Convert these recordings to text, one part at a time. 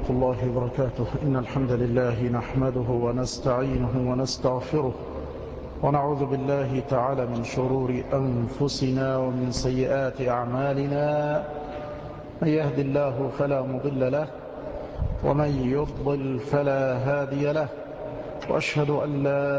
الله وبركاته. إن الحمد لله نحمده ونستعينه ونستغفره ونعوذ بالله تعالى من شرور أنفسنا ومن سيئات أعمالنا. من يهد الله فلا مضل له ومن يضلل فلا هادي له، وأشهد أن لا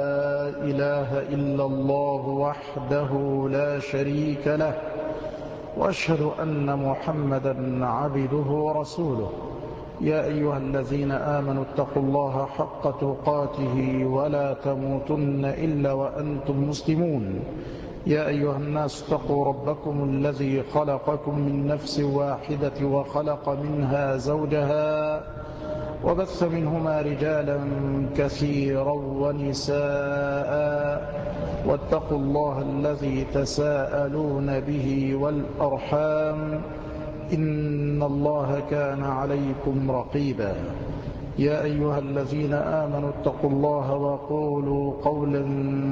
إله إلا الله وحده لا شريك له، وأشهد أن محمدا عبده ورسوله. يا أيها الذين آمنوا اتقوا الله حق تقاته ولا تموتن إلا وأنتم مسلمون. يا أيها الناس اتقوا ربكم الذي خلقكم من نفس واحدة وخلق منها زوجها وبث منهما رجالا كثيرا ونساء، واتقوا الله الذي تساءلون به والأرحام إن الله كان عليكم رقيبا. يا أيها الذين آمنوا اتقوا الله وقولوا قولا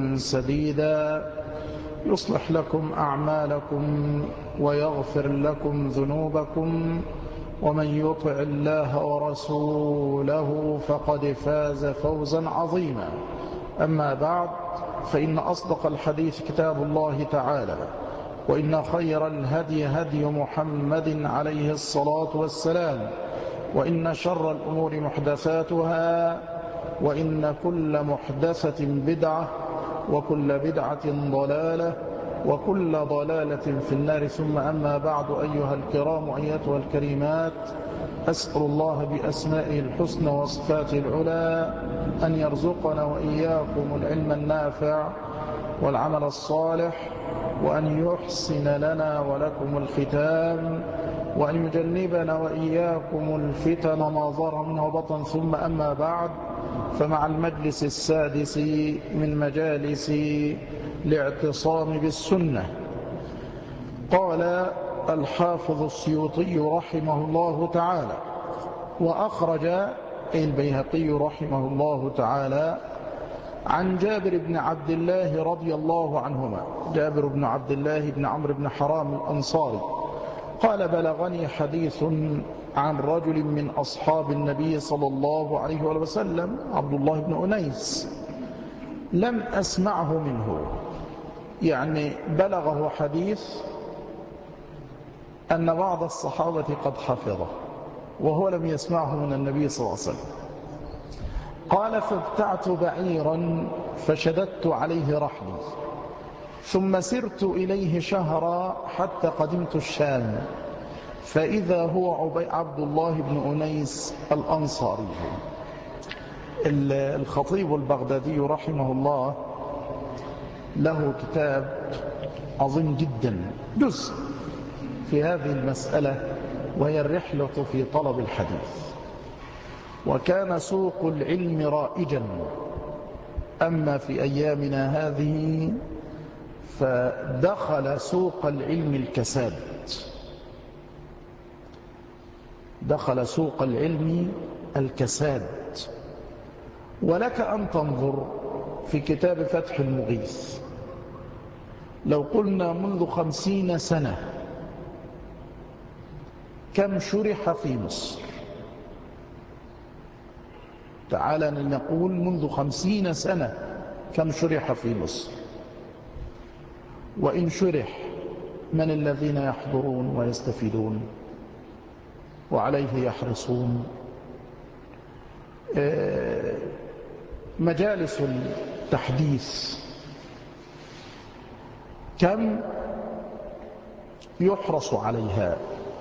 سديدا يصلح لكم أعمالكم ويغفر لكم ذنوبكم، ومن يطع الله ورسوله فقد فاز فوزا عظيما. أما بعد، فإن أصدق الحديث كتاب الله تعالى، وإن خير الهدي هدي محمد عليه الصلاة والسلام، وإن شر الأمور محدثاتها، وإن كل محدثة بدعة، وكل بدعة ضلالة، وكل ضلالة في النار. ثم أما بعد، أيها الكرام أيتها الكريمات، أسأل الله بأسمائه الحسنى وصفاته العلى أن يرزقنا وإياكم العلم النافع والعمل الصالح، وأن يحسن لنا ولكم الختام، وأن يجنبنا وإياكم الفتن ما ظهر منه وبطن. ثم أما بعد، فمع المجلس السادس من مجالس الاعتصام بالسنة، قال الحافظ السيوطي رحمه الله تعالى، وأخرج البيهقي رحمه الله تعالى عن جابر بن عبد الله رضي الله عنهما، جابر بن عبد الله بن عمرو بن حرام الأنصاري قال: بلغني حديث عن رجل من أصحاب النبي صلى الله عليه وسلم، عبد الله بن أنيس، لم أسمعه منه. يعني بلغه حديث أن بعض الصحابة قد حفظه وهو لم يسمعه من النبي صلى الله عليه وسلم. قال: فابتعت بعيرا فشددت عليه رحلي، ثم سرت إليه شهرا حتى قدمت الشام، فإذا هو عبد الله بن أنيس الأنصاري. الخطيب البغدادي رحمه الله له كتاب عظيم جدا، جزء في هذه المسألة، وهي الرحلة في طلب الحديث. وكان سوق العلم رائجا، أما في أيامنا هذه فدخل سوق العلم الكساد، دخل سوق العلم الكساد. ولك أن تنظر في كتاب فتح المغيث، لو قلنا منذ 50 سنة كم شرح في مصر؟ تعالى نقول منذ 50 سنة كم شرح في مصر، وإن شرح من الذين يحضرون ويستفيدون وعليه يحرصون؟ مجالس التحديث كم يحرص عليها؟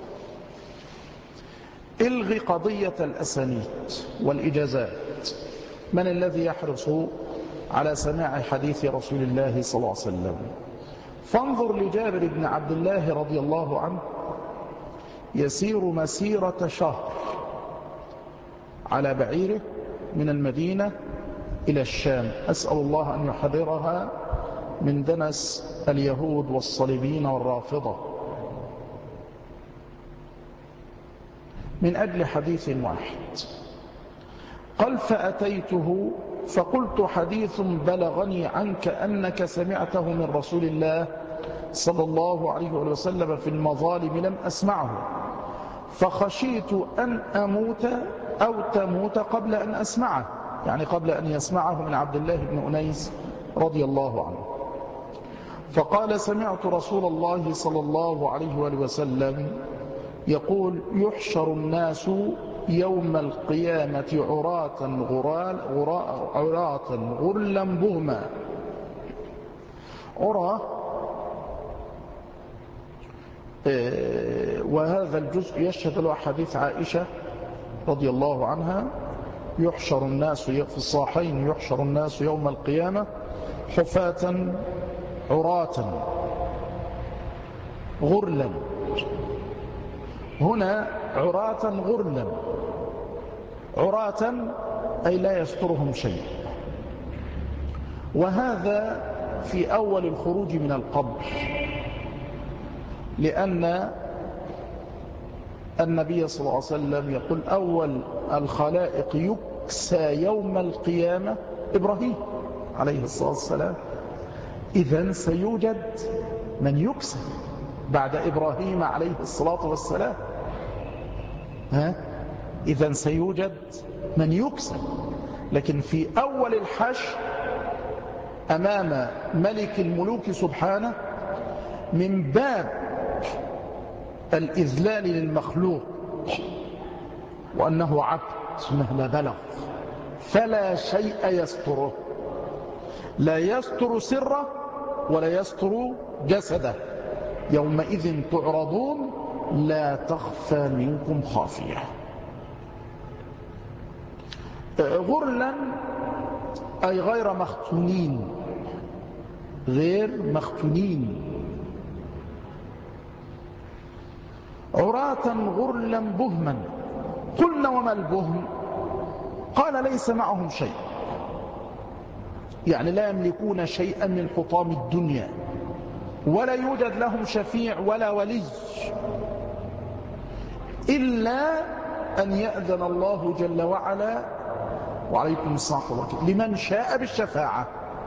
الغي قضية الأسانيد والإجازات، من الذي يحرص على سماع حديث رسول الله صلى الله عليه وسلم؟ فانظر لجابر بن عبد الله رضي الله عنه، يسير مسيرة شهر على بعيره من المدينة إلى الشام، أسأل الله أن يحررها من دنس اليهود والصليبين والرافضة، من أجل حديث واحد. قال: فأتيته فقلت: حديث بلغني عنك أنك سمعته من رسول الله صلى الله عليه وسلم في المظالم لم أسمعه. فخشيت أن أموت أو تموت قبل أن أسمعه، يعني قبل أن يسمعه من عبد الله بن أنيس رضي الله عنه. فقال: سمعت رسول الله صلى الله عليه وآله وسلم يقول: يحشر الناس يوم القيامة عراة غرلا بهما. عراه، وهذا الجزء يشهد له حديث عائشة رضي الله عنها: يحشر الناس في الصحيحين يحشر الناس يوم القيامة حفاة عراة غرلا. هنا عراة غرلا، عراة أي لا يسترهم شيء. وهذا في أول الخروج من القبر، لأن النبي صلى الله عليه وسلم يقول: أول الخلائق يكسى يوم القيامة إبراهيم عليه الصلاة والسلام. إذن سيوجد من يكسى بعد إبراهيم عليه الصلاة والسلام. إذن سيوجد من يكسى، لكن في أول الحشر أمام ملك الملوك سبحانه، من باب الإذلال للمخلوق وأنه عبد مهما بلغ، فلا شيء يستره، لا يستر سره ولا يستر جسده. يومئذ تعرضون لا تخفى منكم خافية. غرلا أي غير مختونين، غير مختونين. عراة غرلا بهما. قلنا: وما البهم؟ قال: ليس معهم شيء، يعني لا يملكون شيئا من حطام الدنيا، ولا يوجد لهم شفيع ولا ولي، إلا أن يأذن الله جل وعلا، وعليكم السلام لمن شاء بالشفاعة.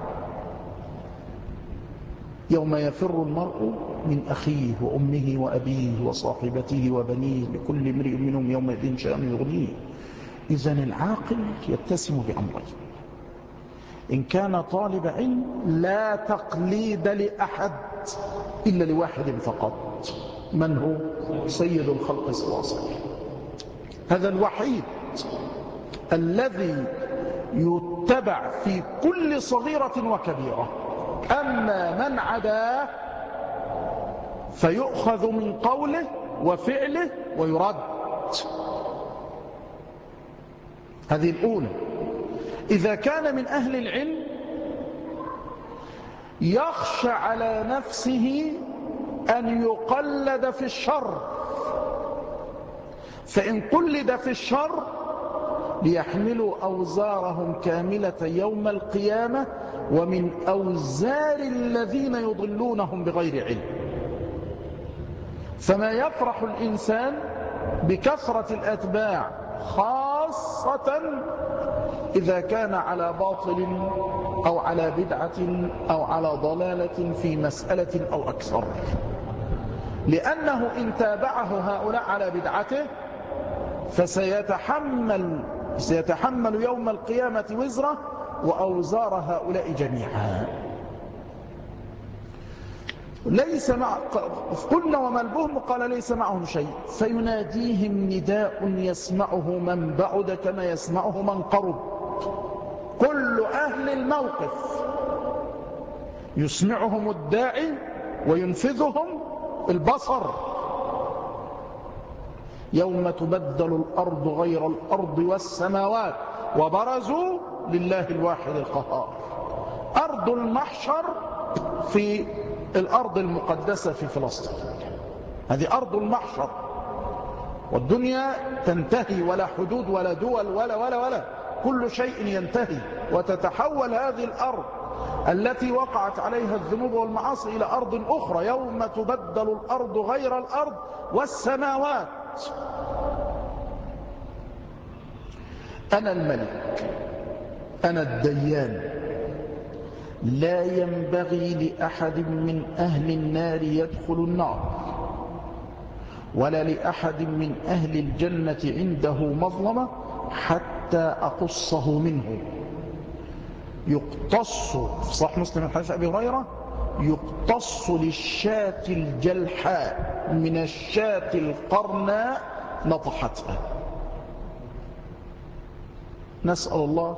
يوم يفر المرء من أخيه وأمه وأبيه وصاحبته وبنيه لكل امرئ منهم يومئذ شأن يغنيه. إذن العاقل يتسم بأمرين: إن كان طالب علم لا تقليد لأحد إلا لواحد فقط، من هو؟ سيد الخلق صلى الله عليه وسلم. هذا الوحيد الذي يتبع في كل صغيرة وكبيرة. أما من عداه فيؤخذ من قوله وفعله ويرد. هذه الأولى. إذا كان من أهل العلم يخشى على نفسه أن يقلد في الشر، فإن قلد في الشر ليحملوا أوزارهم كاملة يوم القيامة ومن أوزار الذين يضلونهم بغير علم. فما يفرح الإنسان بكثرة الأتباع، خاصة إذا كان على باطل أو على بدعة أو على ضلالة في مسألة أو أكثر، لأنه إن تابعه هؤلاء على بدعته فسيتحمل يوم القيامة وزره وأوزار هؤلاء جميعا. قلنا: وما البهم؟ قال: ليس معهم شيء. فيناديهم نداء يسمعه من بعد كما يسمعه من قرب. كل أهل الموقف يسمعهم الداعي وينفذهم البصر. يوم تبدل الأرض غير الأرض والسماوات وبرزوا لله الواحد القهار. أرض المحشر في الأرض المقدسة في فلسطين، هذه أرض المحشر، والدنيا تنتهي، ولا حدود ولا دول ولا كل شيء ينتهي، وتتحول هذه الأرض التي وقعت عليها الذنوب والمعاصي إلى أرض أخرى. يوم تبدل الأرض غير الأرض والسماوات. أنا الملك، أنا الديان، لا ينبغي لأحد من أهل النار يدخل النار ولا لأحد من أهل الجنة عنده مظلمة حتى أقصه منه. يقتص في صحيح مسلم من حديث أبي هريرة: يقتص للشاة الجلحاء من الشاة القرناء نطحتها. نسأل الله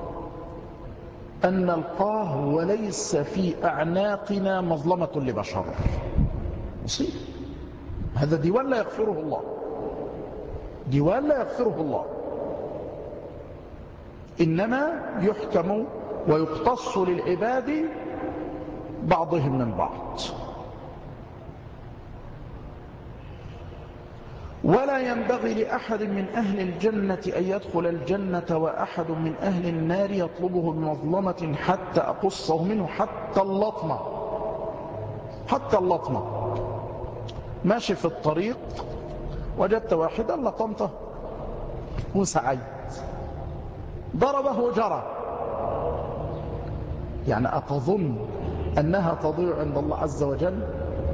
أن نلقاه وليس في أعناقنا مظلمة لبشر. مصيب. هذا ديوان لا يغفره الله، ديوان لا يغفره الله. إنما يحكم ويقتص للعباد بعضهم من بعض. ولا ينبغي لأحد من أهل الجنة أن يدخل الجنة وأحد من أهل النار يطلبه بمظلمة حتى أقصه منه. حتى اللطمة، حتى اللطمة. ماشي في الطريق وجدت واحدا لطمته وسعيت، ضربه وجرى، يعني أتظن أنها تضيع عند الله عز وجل؟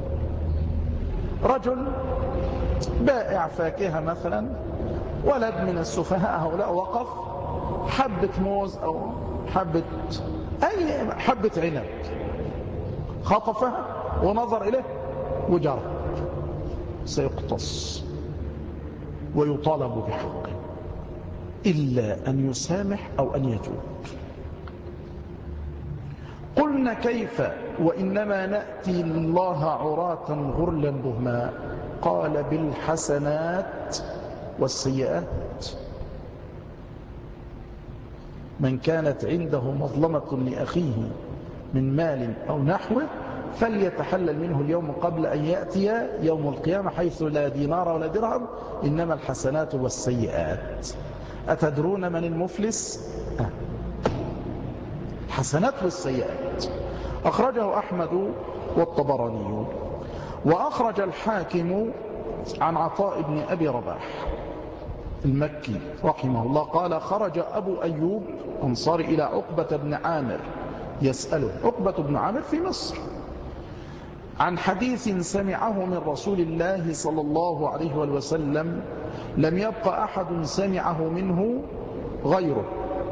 رجل بائع فاكهة مثلا، ولد من السفهاء هؤلاء وقف، حبة موز أو حبة عنب، خطفها ونظر إليه وجرى. سيقتص ويطالب بحقه إلا أن يسامح أو أن يتوب. قلنا: كيف وإنما نأتي الله عراة غرلا بهما؟ قال: بالحسنات والسيئات. من كانت عنده مظلمة لأخيه من مال أو نحوه فليتحلل منه اليوم قبل أن يأتي يوم القيامة حيث لا دينار ولا درهم، إنما الحسنات والسيئات. أتدرون من المفلس؟ الحسنات والسيئات. أخرجه أحمد والطبراني. وأخرج الحاكم عن عطاء بن أبي رباح المكي رحمه الله قال: خرج أبو أيوب أنصاري إلى عقبة بن عامر يسأله. عقبة بن عامر في مصر، عن حديث سمعه من رسول الله صلى الله عليه وسلم لم يبق أحد سمعه منه غيره.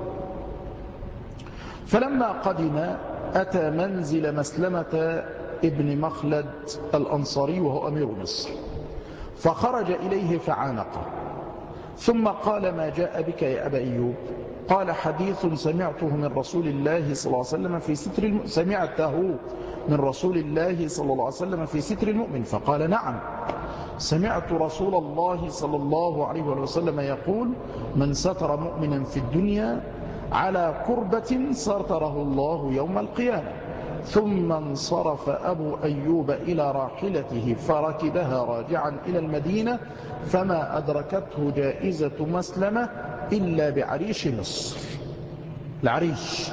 فلما قدم أتى منزل مسلمة ابن مخلد الأنصاري وهو أمير مصر، فخرج إليه فعانقه، ثم قال: ما جاء بك يا أبا أيوب؟ قال: حديث سمعته من رسول الله صلى الله عليه وسلم في ستر سمعته من رسول الله صلى الله عليه وسلم في ستر المؤمن. فقال: نعم، سمعت رسول الله صلى الله عليه وسلم يقول: من ستر مؤمنا في الدنيا على كربة ستره الله يوم القيامة. ثم انصرف أبو أيوب إلى راحلته فركبها راجعا إلى المدينة، فما أدركته جائزة مسلمة إلا بعريش مصر. العريش،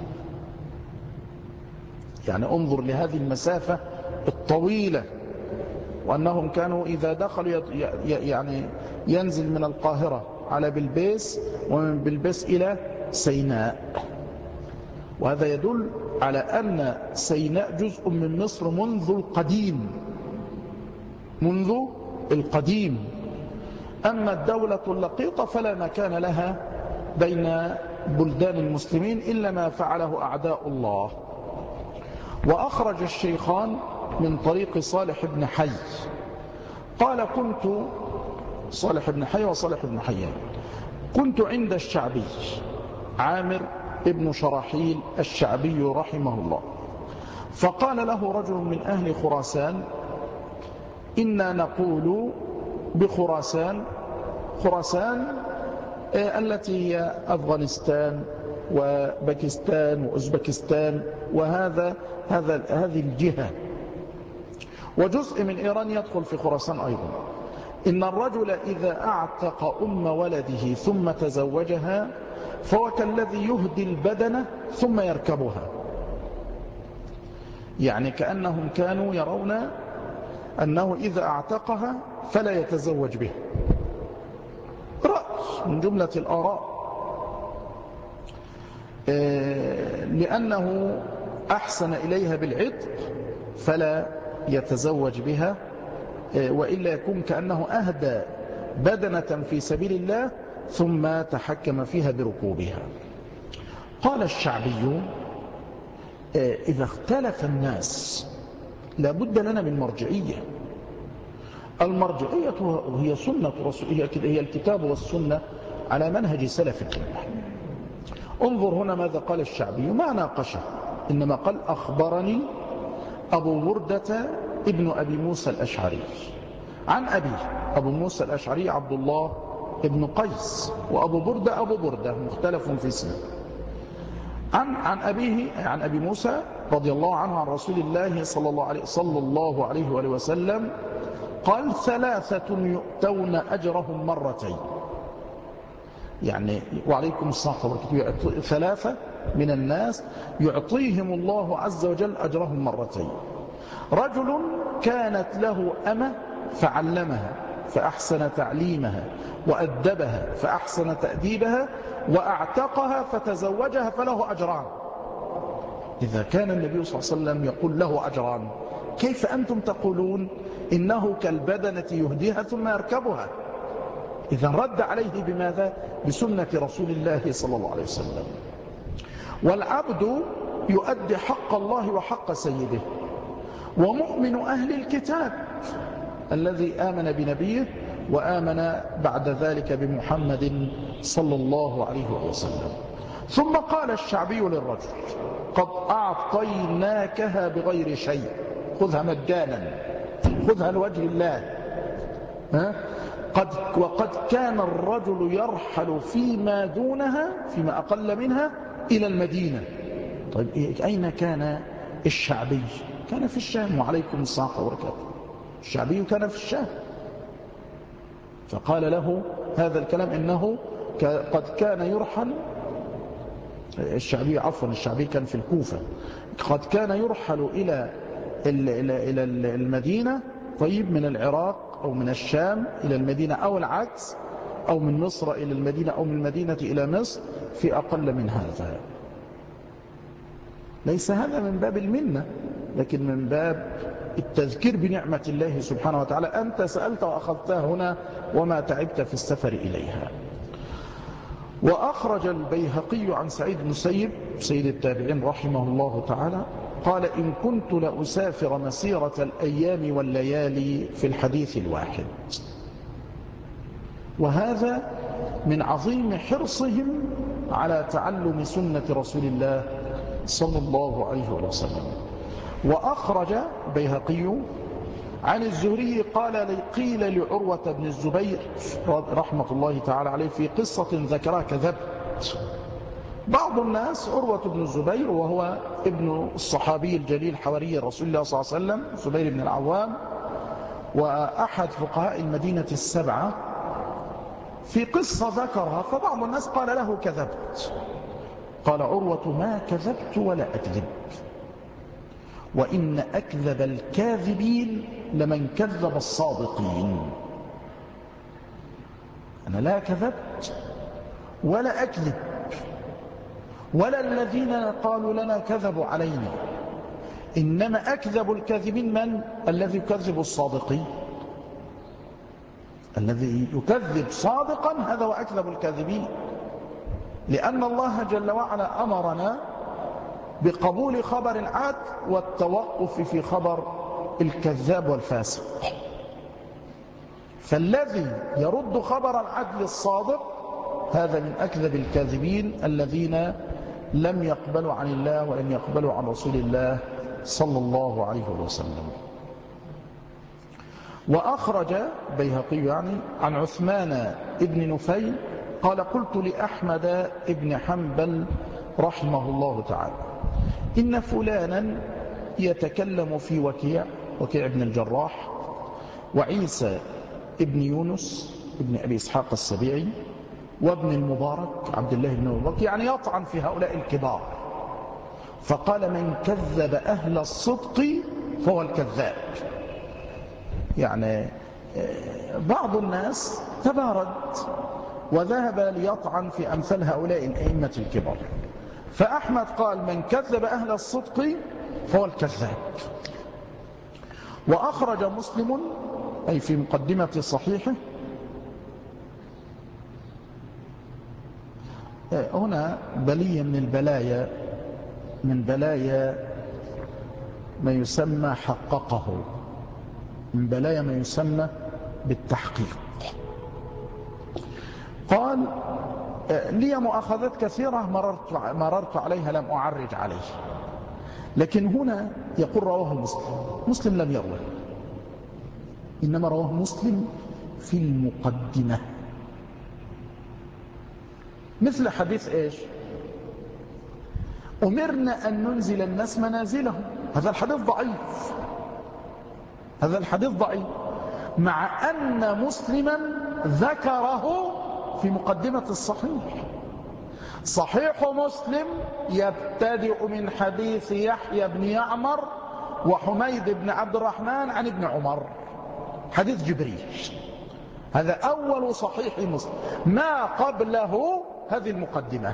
يعني انظر لهذه المسافة الطويلة، وأنهم كانوا إذا دخلوا يعني ينزل من القاهرة على بلبيس، ومن بلبيس إلى سيناء. وهذا يدل على أن سيناء جزء من مصر منذ القديم، منذ القديم. أما الدولة اللقيطة فلا مكان لها بين بلدان المسلمين إلا ما فعله أعداء الله. وأخرج الشيخان من طريق صالح بن حي قال: كنت صالح بن حي وصالح بن حيان كنت عند الشعبي عامر ابن شراحيل الشعبي رحمه الله، فقال له رجل من أهل خراسان: إنا نقول بخراسان، خراسان التي هي أفغانستان وباكستان وأوزبكستان، هذه الجهة، وجزء من إيران يدخل في خراسان أيضا، إن الرجل إذا أعتق أم ولده ثم تزوجها فهو كالذي يهدي البدنة ثم يركبها. يعني كأنهم كانوا يرون أنه إذا أعتقها فلا يتزوج به. رأي من جملة الآراء، لأنه أحسن إليها بالعتق فلا يتزوج بها وإلا يكون كأنه أهدى بدنة في سبيل الله ثم تحكم فيها بركوبها. قال الشعبي إذا اختلف الناس لابد لنا من مرجعية. المرجعية هي سنة رسول، هي الكتاب والسنة على منهج سلف الأمة. انظر هنا ماذا قال الشعبي، ما ناقشه، إنما قال أخبرني أبو بردة ابن أبي موسى الأشعري عن أبيه. أبو موسى الأشعري عبد الله ابن قيس، وأبو بردة أبو بردة مختلف في اسمه. عن أبيه عن أبي موسى رضي الله عنه عن رسول الله صلى الله عليه وآله وسلم قال ثلاثة يؤتون أجرهم مرتين. يعني وعليكم الصلاة والسلام، ثلاثة من الناس يعطيهم الله عز وجل أجرهم مرتين: رجل كانت له أمة فعلمها فأحسن تعليمها، وأدبها فأحسن تأديبها، وأعتقها فتزوجها فله أجران. إذا كان النبي صلى الله عليه وسلم يقول له أجران، كيف أنتم تقولون إنه كالبدنة يهديها ثم يركبها؟ إذا رد عليه بماذا؟ بسنة رسول الله صلى الله عليه وسلم. والعبد يؤدي حق الله وحق سيده. ومؤمن أهل الكتاب الذي آمن بنبيه وآمن بعد ذلك بمحمد صلى الله عليه وسلم. ثم قال الشعبي للرجل: قد أعطيناكها بغير شيء، خذها مجانا، خذها لوجه الله. وقد كان الرجل يرحل فيما دونها، فيما أقل منها، إلى المدينة. طيب أين كان الشعبي؟ كان في الشام، وعليكم السلام وبركاته. الشعبي كان في الشام، فقال له هذا الكلام إنه قد كان يرحل. الشعبي كان في الكوفة. قد كان يرحل إلى المدينة، طيب، من العراق أو من الشام إلى المدينة أو العكس، أو من مصر إلى المدينة أو من المدينة إلى مصر في أقل من هذا. ليس هذا من باب المنة، لكن من باب التذكير بنعمة الله سبحانه وتعالى. أنت سألت وأخذتها هنا وما تعبت في السفر إليها. وأخرج البيهقي عن سعيد بن المسيب سيد التابعين رحمه الله تعالى قال: إن كنت لأسافر مسيرة الأيام والليالي في الحديث الواحد. وهذا من عظيم حرصهم على تعلم سنة رسول الله صلى الله عليه وسلم. وأخرج بيهقي عن الزهري قال: قيل لعروة بن الزبير رحمة الله تعالى عليه في قصة ذكرها كذبت. بعض الناس، عروة بن الزبير وهو ابن الصحابي الجليل حواري رسول الله صلى الله عليه وسلم زبير بن العوام، وأحد فقهاء المدينة السبعة، في قصة ذكرها، فبعض الناس قال له كذبت. قال عروة: ما كذبت ولا أكذب، وإن أكذب الكاذبين لمن كذب الصادقين. أنا لا كذبت ولا أكذب، ولا الذين قالوا لنا كذبوا علينا، إنما أكذب الكاذبين من؟ الذي يكذب الصادقين. الذي يكذب صادقا هذا هو أكذب الكاذبين، لأن الله جل وعلا أمرنا بقبول خبر العدل والتوقف في خبر الكذاب والفاسق. فالذي يرد خبر العدل الصادق هذا من أكذب الكاذبين الذين لم يقبلوا عن الله ولم يقبلوا عن رسول الله صلى الله عليه وسلم. وأخرج بيهقي عن عثمان ابن نفيل قال: قلت لأحمد ابن حنبل رحمه الله تعالى: إن فلانا يتكلم في وكيع بن الجراح، وعيسى ابن يونس ابن أبي إسحاق السبيعي، وابن المبارك عبد الله بن المبارك، يعني يطعن في هؤلاء الكبار. فقال: من كذب أهل الصدق فهو الكذاب. يعني بعض الناس تبارد وذهب ليطعن في أمثال هؤلاء الأئمة الكبار. فأحمد قال: من كذب أهل الصدق فهو الكذاب. وأخرج مسلم أي في مقدمة صحيحه. هنا بلية من بلايا ما يسمى حققه، من بلايا ما يسمى بالتحقيق. قال لي مؤاخذات كثيرة مررت عليها لم أعرج عليه، لكن هنا يقول رواه مسلم لم يروه، إنما رواه مسلم في المقدمة، مثل حديث إيش؟ أمرنا أن ننزل الناس منازلهم. هذا الحديث ضعيف، مع أن مسلما ذكره في مقدمة الصحيح. صحيح مسلم يبتدئ من حديث يحيى بن يعمر وحميد بن عبد الرحمن عن ابن عمر، حديث جبريل. هذا أول صحيح مسلم، ما قبله هذه المقدمة.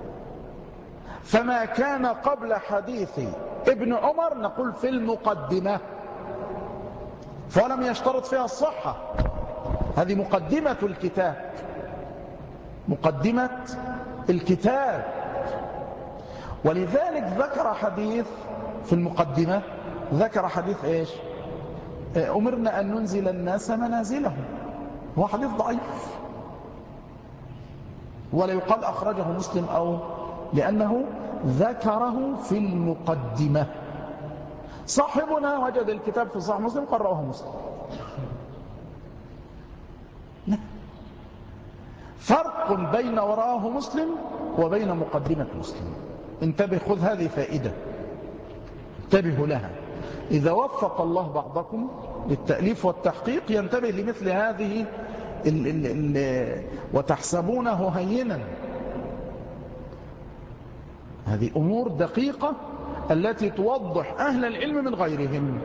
فما كان قبل حديث ابن عمر نقول في المقدمة، فلم يشترط فيها الصحة. هذه مقدمة الكتاب، ولذلك ذكر حديث في المقدمة، ذكر حديث إيش؟ أمرنا أن ننزل الناس منازلهم. هو حديث ضعيف ولا يقال أخرجه مسلم، أو لأنه ذكره في المقدمة. صاحبنا وجد الكتاب في صحيح مسلم قال رواه مسلم. لا فرق بين وراه مسلم وبين مقدمة مسلم. انتبه، خذ هذه فائدة، انتبهوا لها. إذا وفق الله بعضكم للتأليف والتحقيق ينتبه لمثل هذه وتحسبونه هينا. هذه أمور دقيقة التي توضح أهل العلم من غيرهم.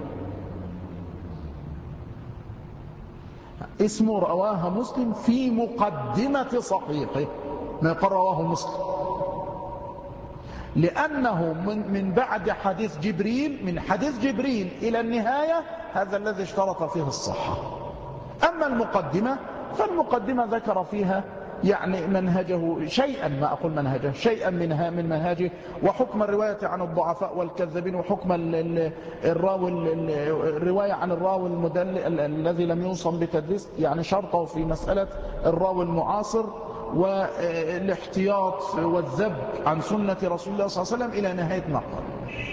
اسمه رواه مسلم في مقدمة صحيحه، ما يقول رواه مسلم، لأنه من بعد حديث جبريل، من حديث جبريل إلى النهاية، هذا الذي اشترط فيه الصحة. أما المقدمة فالمقدمة ذكر فيها يعني منهجه شيئا، ما أقول منهجه، شيئا من منهجه، وحكم الرواية عن الضعفاء والكذابين، وحكم الرواية عن الراوي الذي لم يوصم بتدليس، يعني شرطه في مسألة الراوي المعاصر، والاحتياط والذب عن سنة رسول الله صلى الله عليه وسلم إلى نهاية ما قال.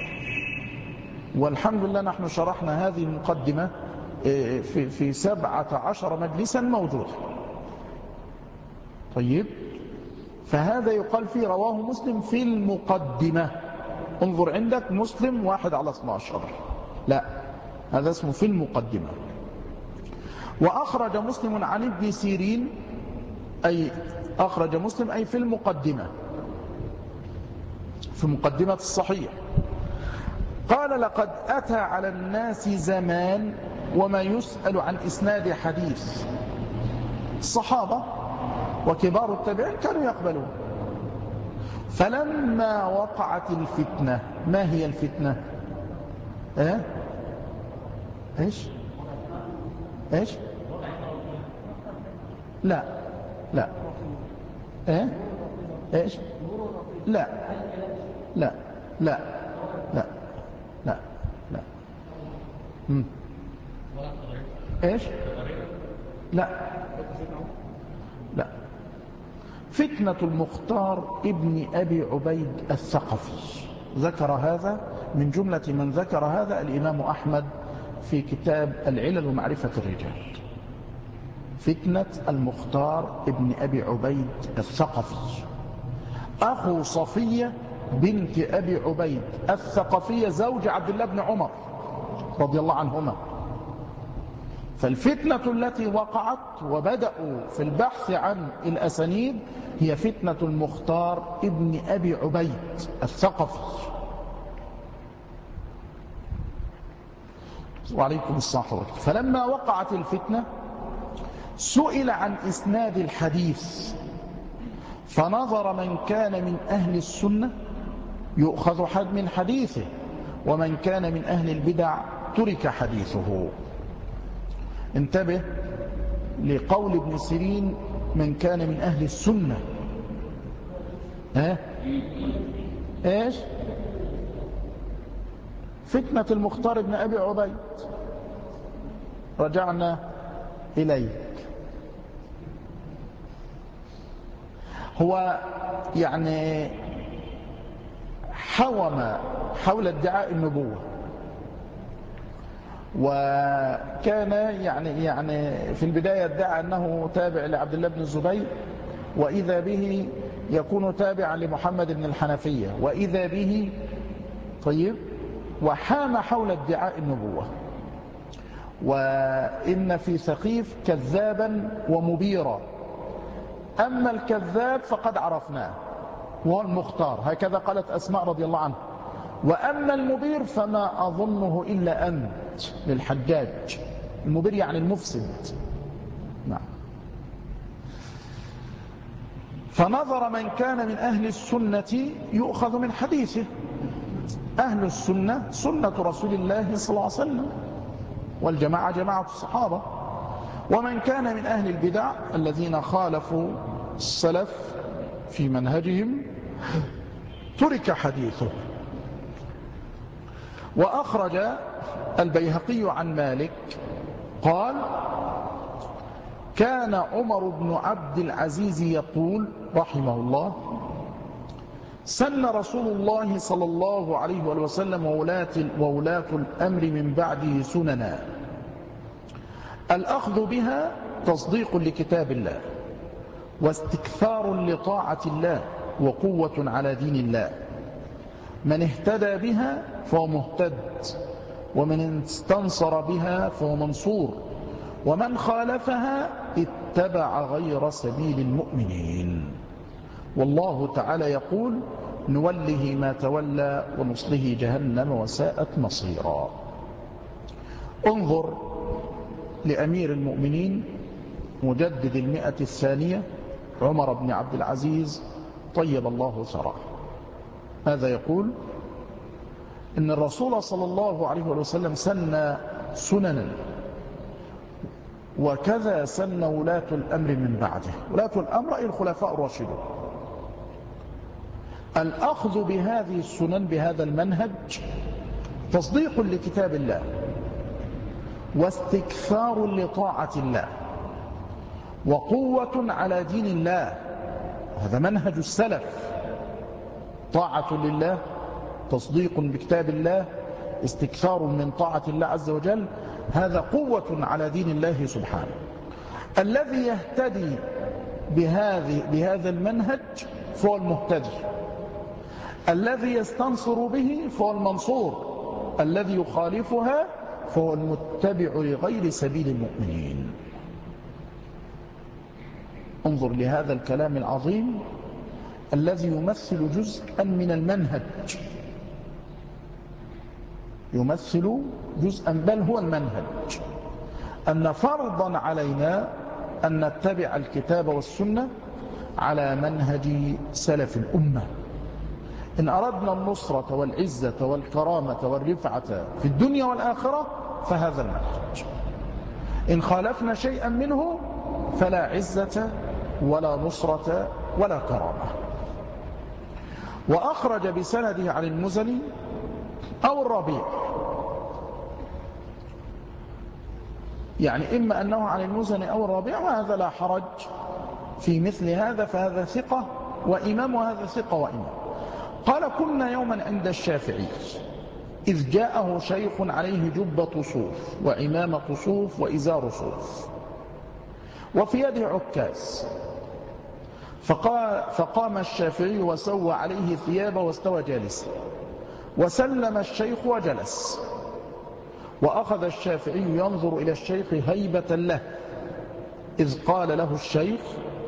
والحمد لله نحن شرحنا هذه المقدمة في 17 مجلسا موجودة. طيب، فهذا يقال فيه رواه مسلم في المقدمة. انظر عندك مسلم 1/12، لا، هذا اسمه في المقدمة. وأخرج مسلم عن ابن سيرين، أي أخرج مسلم أي في المقدمة، في مقدمة الصحيح. قال لقد أتى على الناس زمان وما يسأل عن إسناد حديث. الصحابة وكبار التابعين كانوا يقبلون. فلما وقعت الفتنة، ما هي الفتنة؟ ايش لا ايش لا لا لا لا لا لا ايش لا فتنة المختار ابن أبي عبيد الثقفي، ذكر هذا من جملة من ذكر هذا الإمام أحمد في كتاب العلل ومعرفة الرجال. فتنة المختار ابن أبي عبيد الثقفي، أخو صفية بنت أبي عبيد الثقفية، زوج عبد الله بن عمر رضي الله عنهما. فالفتنة التي وقعت وبدأوا في البحث عن الأسانيد هي فتنة المختار ابن أبي عبيد الثقفي. وعليكم السلام ورحمة الله. فلما وقعت الفتنة سئل عن إسناد الحديث، فنظر من كان من أهل السنة يؤخذ من حديثه، ومن كان من أهل البدع ترك حديثه. انتبه لقول ابن سيرين: من كان من أهل السنة. ايش؟ فتنة المختار بن أبي عبيد. رجعنا إليك. هو يعني حوم حول ادعاء النبوة، وكان يعني في البداية ادعى أنه تابع لعبد الله بن الزبير، وإذا به يكون تابعا لمحمد بن الحنفية، وإذا به طيب، وحام حول ادعاء النبوة. وإن في ثقيف كذابا ومبيرا، أما الكذاب فقد عرفناه وهو المختار، هكذا قالت أسماء رضي الله عنها، وأما المبير فما أظنه إلا أنت للحجاج. المبير يعني المفسد. نعم. فنظر من كان من أهل السنة يؤخذ من حديثه. أهل السنة سنة رسول الله صلى الله عليه وسلم، والجماعة جماعة الصحابة. ومن كان من أهل البدع الذين خالفوا السلف في منهجهم ترك حديثه. وأخرج البيهقي عن مالك قال: كان عمر بن عبد العزيز يقول رحمه الله: سن رسول الله صلى الله عليه وسلم وولاة الأمر من بعده سننا، الأخذ بها تصديق لكتاب الله، واستكثار لطاعة الله، وقوة على دين الله. من اهتدى بها فهو مهتد، ومن استنصر بها فهو منصور، ومن خالفها اتبع غير سبيل المؤمنين. والله تعالى يقول: نوله ما تولى ونصله جهنم وساءت مصيرا. انظر لأمير المؤمنين مجدد 100 عمر بن عبد العزيز طيب الله ثراه، هذا يقول إن الرسول صلى الله عليه وسلم سن سننا، وكذا سن ولاة الأمر من بعده. ولاة الأمر أي الخلفاء الراشدون. الأخذ بهذه السنن بهذا المنهج تصديق لكتاب الله، واستكثار لطاعة الله، وقوة على دين الله. هذا منهج السلف: طاعة لله، تصديق بكتاب الله، استكثار من طاعة الله عز وجل. هذا قوة على دين الله سبحانه. الذي يهتدي بهذا المنهج فهو المهتدي، الذي يستنصر به فهو المنصور، الذي يخالفها فهو المتبع لغير سبيل المؤمنين. انظر لهذا الكلام العظيم الذي يمثل جزءا من المنهج، يمثل جزءا بل هو المنهج، أن فرضا علينا أن نتبع الكتاب والسنة على منهج سلف الأمة. إن أردنا النصرة والعزة والكرامة والرفعة في الدنيا والآخرة فهذا المنهج. إن خالفنا شيئا منه فلا عزة ولا نصرة ولا كرامة. وأخرج بسنده عن المزني أو الربيع، يعني إما أنه عن المزني أو الربيع، وهذا لا حرج في مثل هذا، فهذا ثقة وإمام، وهذا ثقة وإمام. قال: كنا يوما عند الشافعي إذ جاءه شيخ عليه جبة صوف وعمامة صوف وإزار صوف وفي يده عكاز، فقام الشافعي وسوى عليه ثيابه واستوى جالسا، وسلم الشيخ وجلس، وأخذ الشافعي ينظر إلى الشيخ هيبة له، إذ قال له الشيخ: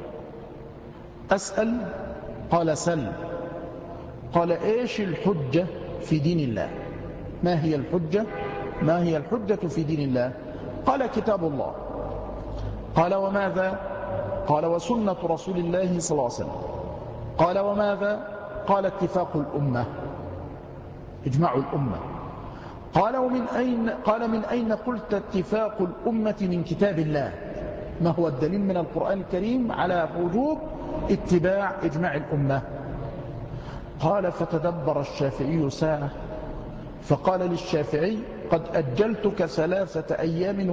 أسأل؟ قال: سل. قال: إيش الحجة في دين الله؟ ما هي الحجة؟ ما هي الحجة في دين الله؟ قال: كتاب الله. قال: وماذا؟ قال: وسنة رسول الله صلى الله عليه وسلم. قال: وماذا؟ قال: اتفاق الأمة، إجماع الأمة. قال من أين قلت اتفاق الأمة من كتاب الله؟ ما هو الدليل من القرآن الكريم على وجوب اتباع إجماع الأمة؟ قال فتدبر الشافعي ساعة فقال للشافعي قد أجلتك 3 أيام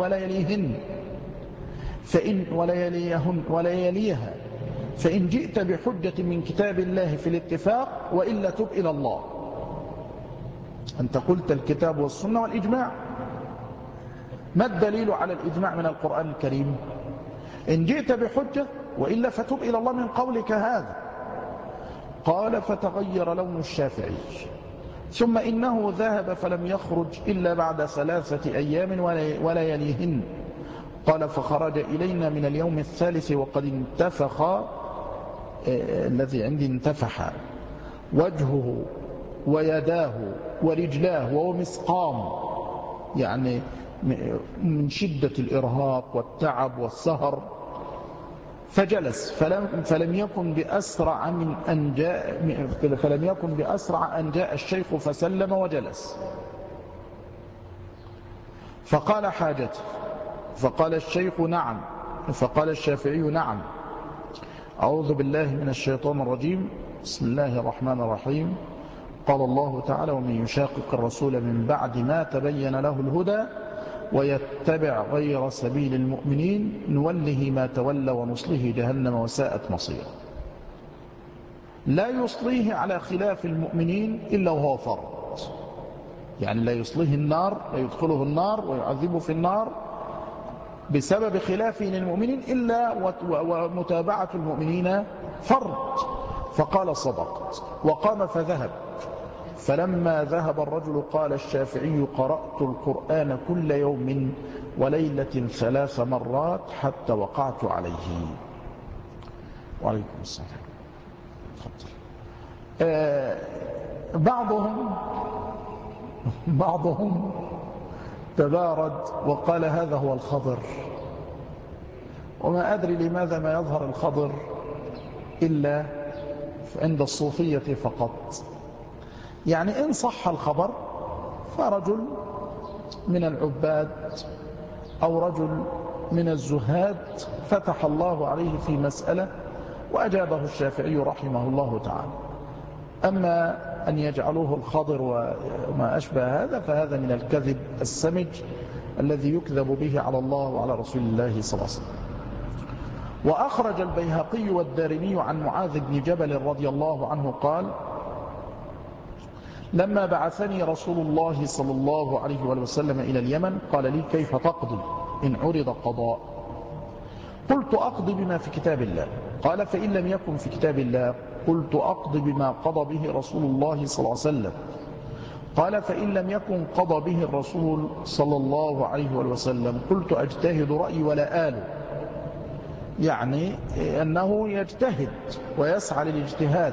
ولا يليها فإن جئت بحجة من كتاب الله في الاتفاق وإلا تب إلى الله. أنت قلت الكتاب والسنة والإجماع، ما الدليل على الإجماع من القرآن الكريم؟ إن جئت بحجة وإلا فتب إلى الله من قولك هذا. قال فتغير لون الشافعي ثم إنه ذهب فلم يخرج إلا بعد 3 أيام ولا يليهن. قال فخرج إلينا من اليوم الثالث وقد انتفخ الذي عندي انتفح وجهه ويداه ورجلاه وهو مسقام، يعني من شدة الإرهاق والتعب والسهر، فجلس فلم يكن بأسرع أن جاء الشيخ فسلم وجلس فقال حاجته فقال الشيخ نعم، فقال الشافعي نعم. أعوذ بالله من الشيطان الرجيم. بسم الله الرحمن الرحيم. قال الله تعالى ومن يشاقق الرسول من بعد ما تبين له الهدى ويتبع غير سبيل المؤمنين نوله ما تولى ونصله جهنم وساءت مصيرا. لا يصليه على خلاف المؤمنين إلا وهو فرط، يعني لا يصليه النار، لا يدخله النار ويعذبه في النار بسبب خلافه للمؤمنين إلا ومتابعة المؤمنين فرط. فقال صدقت وقام فذهب. فلما ذهب الرجل قال الشافعي قرأت القرآن كل يوم وليلة 3 مرات حتى وقعت عليه. وعليكم السلام. بعضهم تبارد وقال هذا هو الخضر، وما أدري لماذا ما يظهر الخضر إلا عند الصوفية فقط. يعني إن صح الخبر فرجل من العباد أو رجل من الزهاد فتح الله عليه في مسألة وأجابه الشافعي رحمه الله تعالى. أما أن يجعلوه الخضر وما أشبه هذا فهذا من الكذب السمج الذي يكذب به على الله وعلى رسول الله صلى الله عليه وسلم. وأخرج البيهقي والدارمي عن معاذ بن جبل رضي الله عنه قال لما بعثني رسول الله صلى الله عليه وسلم إلى اليمن قال لي كيف تقضي إن عرض قضاء؟ قلت أقضي بما في كتاب الله. قال فإن لم يكن في كتاب الله؟ قلت أقضي بما قضى به رسول الله صلى الله عليه وسلم. قال فإن لم يكن قضى به الرسول صلى الله عليه وسلم؟ قلت أجتهد رأيي ولا آله، يعني أنه يجتهد ويسعى للاجتهاد.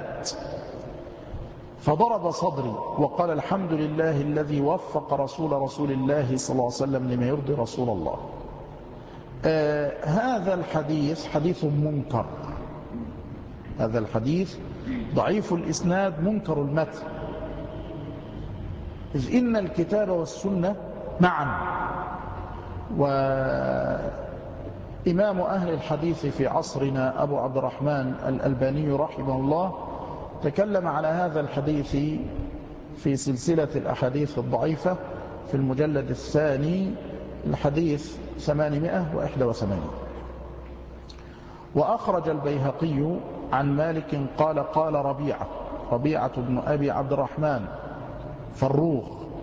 فضرب صدري وقال الحمد لله الذي وفق رسول الله صلى الله عليه وسلم لما يرضي رسول الله. هذا الحديث حديث منكر، هذا الحديث ضعيف الإسناد منكر المتن، إذ إن الكتاب والسنة معا. وإمام أهل الحديث في عصرنا أبو عبد الرحمن الألباني رحمه الله تكلم على هذا الحديث في سلسلة الأحاديث الضعيفة في المجلد الثاني الحديث 881. وأخرج البيهقي عن مالك قال قال ربيعة بن أبي عبد الرحمن فروخ.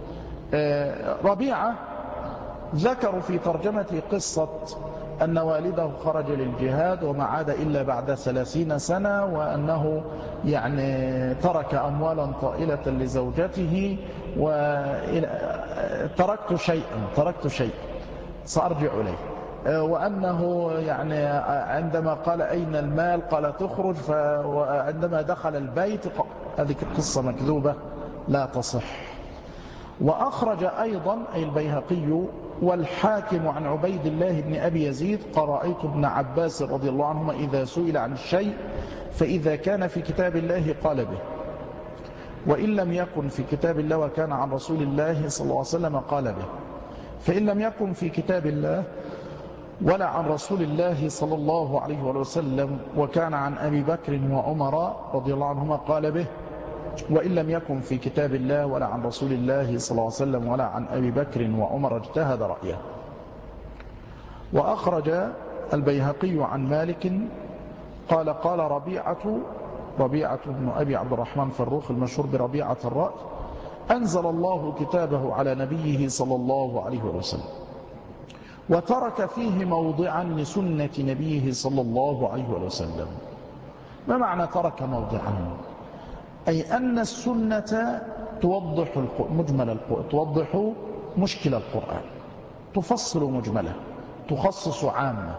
ربيعة ذكروا في ترجمة قصة أن والده خرج للجهاد وما عاد إلا بعد 30 سنة، وأنه يعني ترك أموالا طائلة لزوجته وتركت شيئا سأرجع إليه. وأنه يعني عندما قال أين المال قال تخرج، وعندما دخل البيت هذه قصة مكذوبة لا تصح. وأخرج أيضا أي البيهقي والحاكم عن عبيد الله بن أبي يزيد قال رأيت ابن عباس رضي الله عنهما إذا سئل عن الشيء فإذا كان في كتاب الله قال به. وإن لم يكن في كتاب الله وكان عن رسول الله صلى الله عليه وسلم قال به. فإن لم يكن في كتاب الله ولا عن رسول الله صلى الله عليه وسلم وكان عن أبي بكر وعمر رضي الله عنهما قال به. وإن لم يكن في كتاب الله ولا عن رسول الله صلى الله عليه وسلم ولا عن أبي بكر وعمر اجتهد رأيه. وأخرج البيهقي عن مالك قال قال ربيعة بن أبي عبد الرحمن فروخ المشهور بربيعة الرأي: أنزل الله كتابه على نبيه صلى الله عليه وسلم وترك فيه موضعا لسنة نبيه صلى الله عليه وسلم. ما معنى ترك موضعا؟ أي أن السنة توضح توضح مشكل القرآن، تفصل مجمله، تخصص عامة،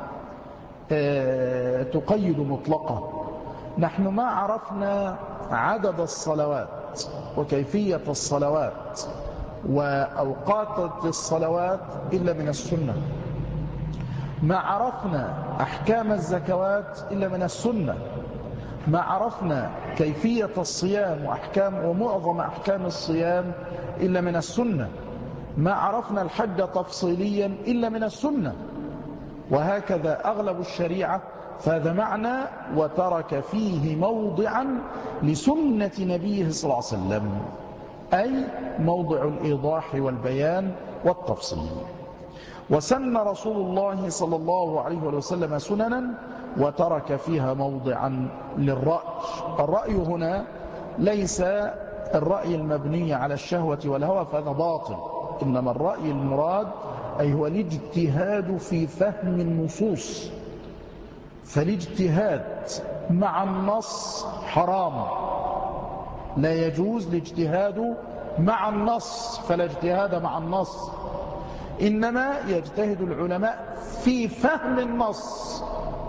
تقيد مطلقة. نحن ما عرفنا عدد الصلوات وكيفية الصلوات وأوقات الصلوات إلا من السنة. ما عرفنا أحكام الزكوات إلا من السنة. ما عرفنا كيفية الصيام ومعظم أحكام الصيام إلا من السنة. ما عرفنا الحج تفصيليا إلا من السنة. وهكذا أغلب الشريعة. فهذا معنى وترك فيه موضعا لسنة نبيه صلى الله عليه وسلم، أي موضع الإيضاح والبيان والتفصيل. وسن رسول الله صلى الله عليه وسلم سننا وترك فيها موضعا للرأي. الرأي هنا ليس الرأي المبني على الشهوة والهوى، فهذا باطل. إنما الرأي المراد أي هو الاجتهاد في فهم النصوص. فالاجتهاد مع النص حرام، لا يجوز الاجتهاد مع النص، فلا اجتهاد مع النص. إنما يجتهد العلماء في فهم النص،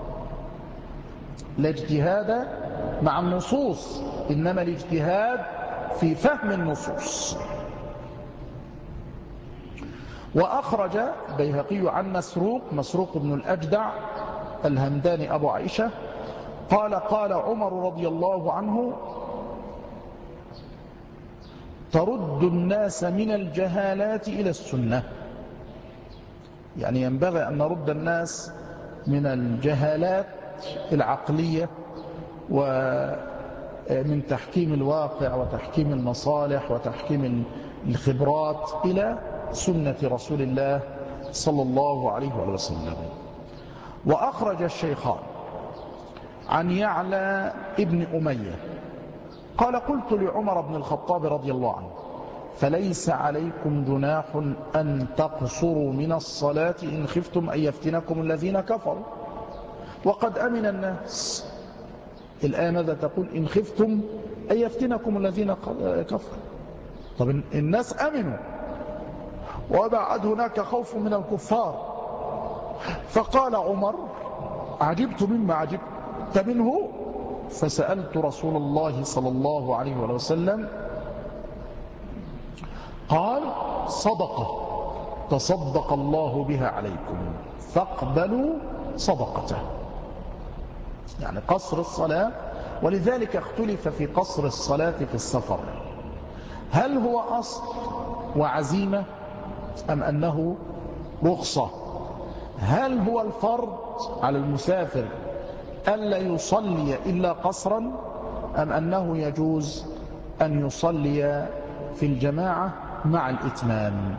لا اجتهاد مع النصوص، إنما الاجتهاد في فهم النصوص. وأخرج البيهقي عن مسروق بن الأجدع الهمداني أبو عائشة قال قال عمر رضي الله عنه: ترد الناس من الجهالات إلى السنة. يعني ينبغي أن نرد الناس من الجهالات العقلية ومن تحكيم الواقع وتحكيم المصالح وتحكيم الخبرات إلى سنة رسول الله صلى الله عليه وسلم. وأخرج الشيخان عن يعلى ابن أمية قال قلت لعمر بن الخطاب رضي الله عنه: فليس عليكم جناح أن تقصروا من الصلاة إن خفتم أن يفتنكم الذين كفروا وقد أمن الناس. الآية ماذا تقول؟ إن خفتم أن يفتنكم الذين كفروا. طب الناس أمنوا وبعد هناك خوف من الكفار. فقال عمر: عجبت مما عجبت منه، فسألت رسول الله صلى الله عليه وسلم قال: صدقة تصدق الله بها عليكم فاقبلوا صدقته. يعني قصر الصلاة. ولذلك اختلف في قصر الصلاة في السفر، هل هو أصل وعزيمة أم أنه رخصة؟ هل هو الفرض على المسافر ألا يصلي إلا قصرا أم أنه يجوز أن يصلي في الجماعة مع الإتمام؟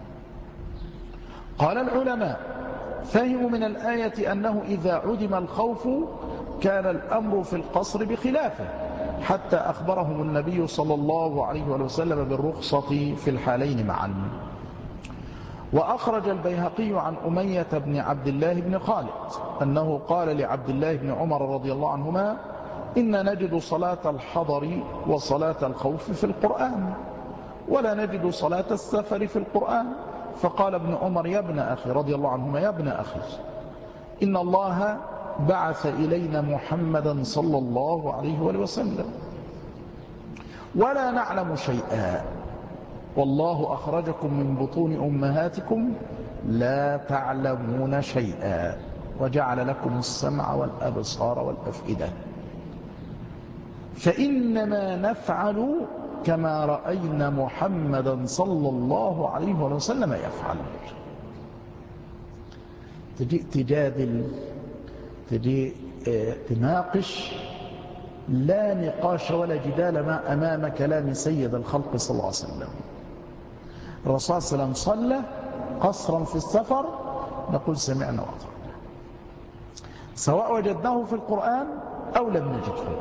قال العلماء: فهموا من الآية أنه إذا عدم الخوف كان الأمر في القصر بخلافه، حتى أخبرهم النبي صلى الله عليه وسلم بالرخصة في الحالين معا. وأخرج البيهقي عن أمية بن عبد الله بن خالد أنه قال لعبد الله بن عمر رضي الله عنهما: إن نجد صلاة الحضر وصلاة الخوف في القرآن ولا نجد صلاة السفر في القرآن. فقال ابن عمر: يا ابن أخي رضي الله عنهما: يا ابن أخي، إن الله بعث إلينا محمدا صلى الله عليه وسلم ولا نعلم شيئا، والله أخرجكم من بطون أمهاتكم لا تعلمون شيئا وجعل لكم السمع والأبصار والأفئدة، فإنما نفعل كما رأينا محمدا صلى الله عليه وسلم يفعل. تجي تجادل، تجي تناقش، لا نقاش ولا جدال ما أمام كلام سيد الخلق صلى الله عليه وسلم. الرسول صلى الله عليه وسلم صلى قصرا في السفر، نقول سمعنا وأطعنا، سواء وجدناه في القرآن أو لم نجده،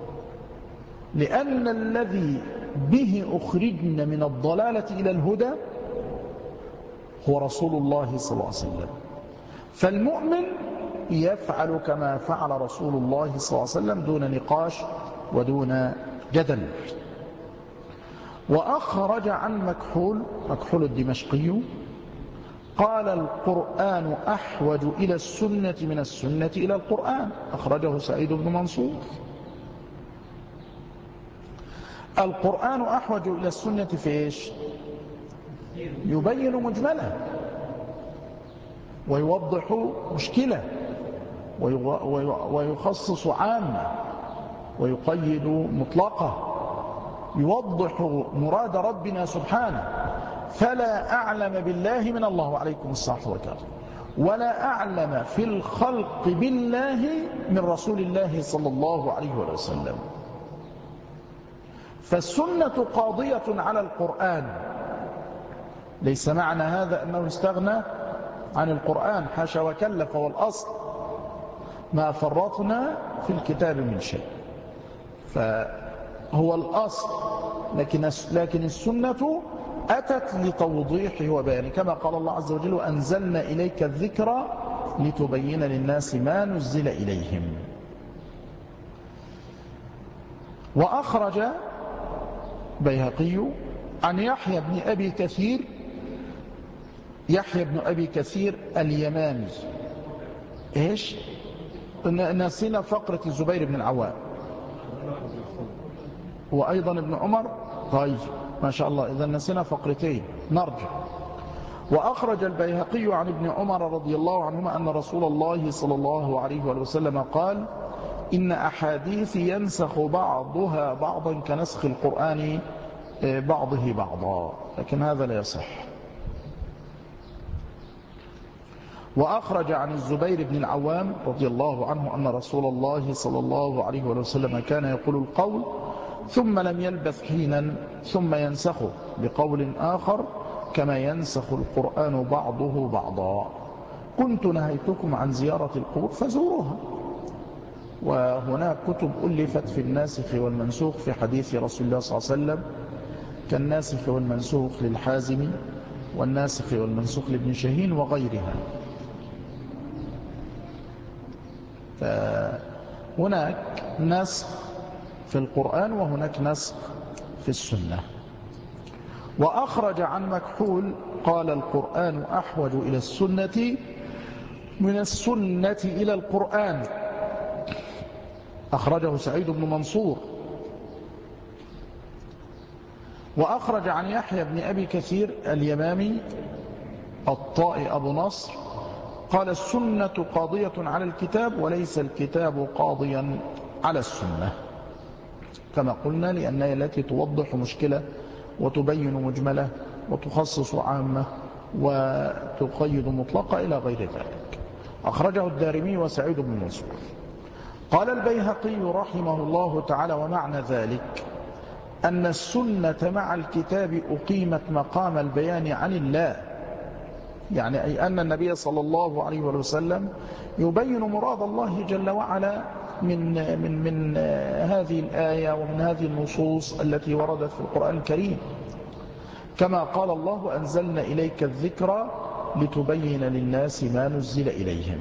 لأن الذي به أخرجنا من الضلالة إلى الهدى هو رسول الله صلى الله عليه وسلم. فالمؤمن يفعل كما فعل رسول الله صلى الله عليه وسلم دون نقاش ودون جدل. وأخرج عن مكحول الدمشقي قال: القرآن أحوج إلى السنة من السنة إلى القرآن. أخرجه سعيد بن منصور. القرآن أحوج إلى السنة في إيش؟ يبين مجملة، ويوضح مشكلة، ويخصص عامة، ويقيد مطلقة، يوضح مراد ربنا سبحانه. فلا أعلم بالله من الله، وعليكم الصلاة والسلام، ولا أعلم في الخلق بالله من رسول الله صلى الله عليه وسلم. فالسنة قاضية على القرآن. ليس معنى هذا أنه استغنى عن القرآن، حاشا وكلا، فهو الأصل، ما فرطنا في الكتاب من شيء، فهو الأصل. لكن السنة أتت لتوضيحه وبيانه، كما قال الله عز وجل: وأنزلنا إليك الذكر لتبين للناس ما نزل إليهم. وأخرج بيهقي عن يحيى بن أبي كثير اليمامي. إيش؟ نسينا فقرة الزبير بن العوام وأيضا ابن عمر. طيب ما شاء الله، إذا نسينا فقرتين، نرجع. وأخرج البيهقي عن ابن عمر رضي الله عنهما أن رسول الله صلى الله عليه وسلم قال: إن أحاديث ينسخ بعضها بعضا كنسخ القرآن بعضه بعضا، لكن هذا لا يصح. وأخرج عن الزبير بن العوام رضي الله عنه أن رسول الله صلى الله عليه وسلم كان يقول القول ثم لم يلبث حينا ثم ينسخه بقول آخر كما ينسخ القرآن بعضه بعضا. كنت نهيتكم عن زيارة القبور فزوروها. وهناك كتب ألفت في الناسخ والمنسوخ في حديث رسول الله صلى الله عليه وسلم، كالناسخ والمنسوخ للحازمي، والناسخ والمنسوخ لابن شاهين وغيرها. فهناك نسخ في القرآن وهناك نسخ في السنة. وأخرج عن مكحول قال: القرآن أحوج إلى السنة من السنة إلى القرآن. أخرجه سعيد بن منصور. وأخرج عن يحيى بن أبي كثير اليمامي الطائي أبو نصر قال: السنة قاضية على الكتاب وليس الكتاب قاضيا على السنة. كما قلنا، لأنها التي توضح مشكلة وتبين مجملة وتخصص عامة وتقيد مطلقة إلى غير ذلك. أخرجه الدارمي وسعيد بن منصور. قال البيهقي رحمه الله تعالى: ومعنى ذلك أن السنة مع الكتاب أقيمت مقام البيان عن الله، يعني أي أن النبي صلى الله عليه وسلم يبين مراد الله جل وعلا من هذه الآية ومن هذه النصوص التي وردت في القرآن الكريم، كما قال الله: أنزلنا إليك الذكر لتبين للناس ما نزل إليهم.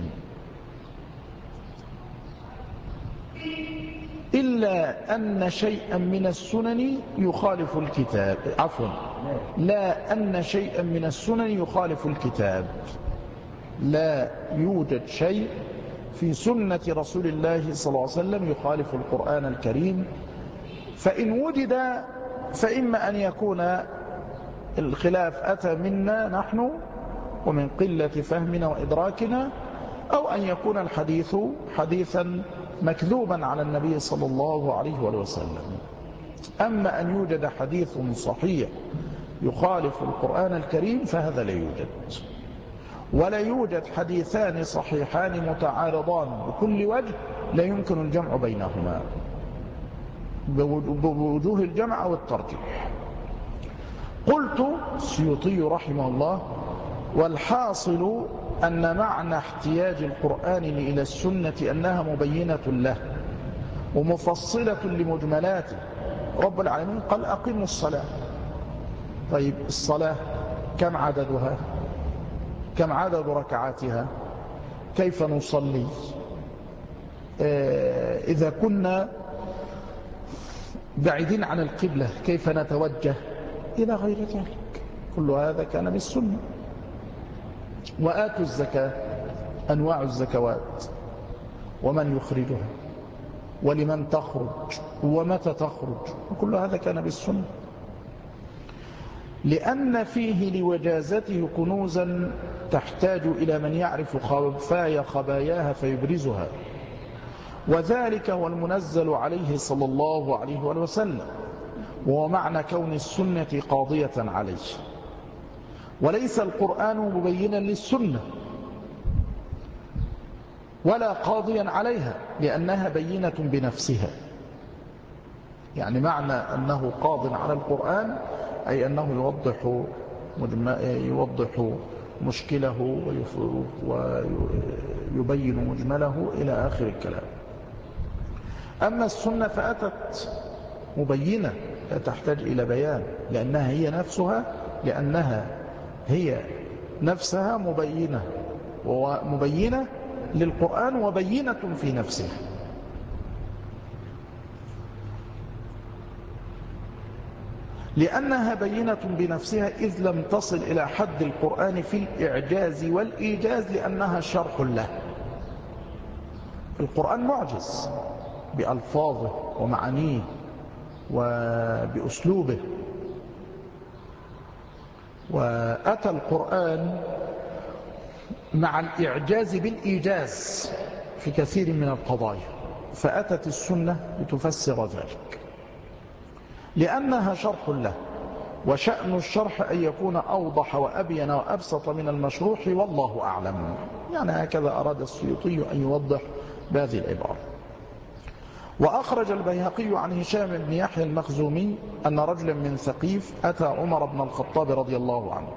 إلا أن شيئا من السنن يخالف الكتاب، لا أن شيئا من السنن يخالف الكتاب. لا يوجد شيء في سنة رسول الله صلى الله عليه وسلم يخالف القرآن الكريم، فإن وجد فإما أن يكون الخلاف أتى منا نحن ومن قلة فهمنا وإدراكنا، أو أن يكون الحديث حديثا مكذوبا على النبي صلى الله عليه وسلم. أما أن يوجد حديث صحيح يخالف القرآن الكريم فهذا لا يوجد، ولا يوجد حديثان صحيحان متعارضان بكل وجه لا يمكن الجمع بينهما بوجوه الجمع أو الترجيح. قلت السيوطي رحمه الله: والحاصل أن معنى احتياج القرآن إلى السنة أنها مبينة له ومفصلة لمجملاته. رب العالمين قال: أقيموا الصلاة. طيب الصلاة كم عددها؟ كم عدد ركعاتها؟ كيف نصلي؟ إذا كنا بعيدين عن القبلة كيف نتوجه؟ إلى غير ذلك. كل هذا كان بالسنة. وآتوا الزكاة، أنواع الزكوات ومن يخرجها ولمن تخرج ومتى تخرج، وكل هذا كان بالسنة، لأن فيه لوجازته كنوزا تحتاج إلى من يعرف خفايا خباياها فيبرزها، وذلك هو المنزل عليه صلى الله عليه وسلم، وهو معنى كون السنة قاضية عليه، وليس القرآن مبينا للسنة ولا قاضيا عليها لأنها بينة بنفسها. يعني معنى أنه قاض على القرآن أي أنه يوضح مشكله ويبين مجمله إلى آخر الكلام. أما السنة فأتت مبينة لا تحتاج إلى بيان لأنها هي نفسها مبينة للقرآن وبينة في نفسها. لأنها بينة بنفسها إذ لم تصل إلى حد القرآن في الإعجاز والإيجاز لأنها شرح له. القرآن معجز بألفاظه ومعانيه وبأسلوبه، وأتى القرآن مع الإعجاز بالإيجاز في كثير من القضايا، فأتت السنة لتفسر ذلك لأنها شرح له، وشأن الشرح أن يكون أوضح وأبين وأبسط من المشروح، والله أعلم. يعني هكذا أراد السيوطي أن يوضح بهذه العبارة. وأخرج البيهقي عن هشام بن يحيى المخزومي أن رجلا من ثقيف أتى عمر بن الخطاب رضي الله عنه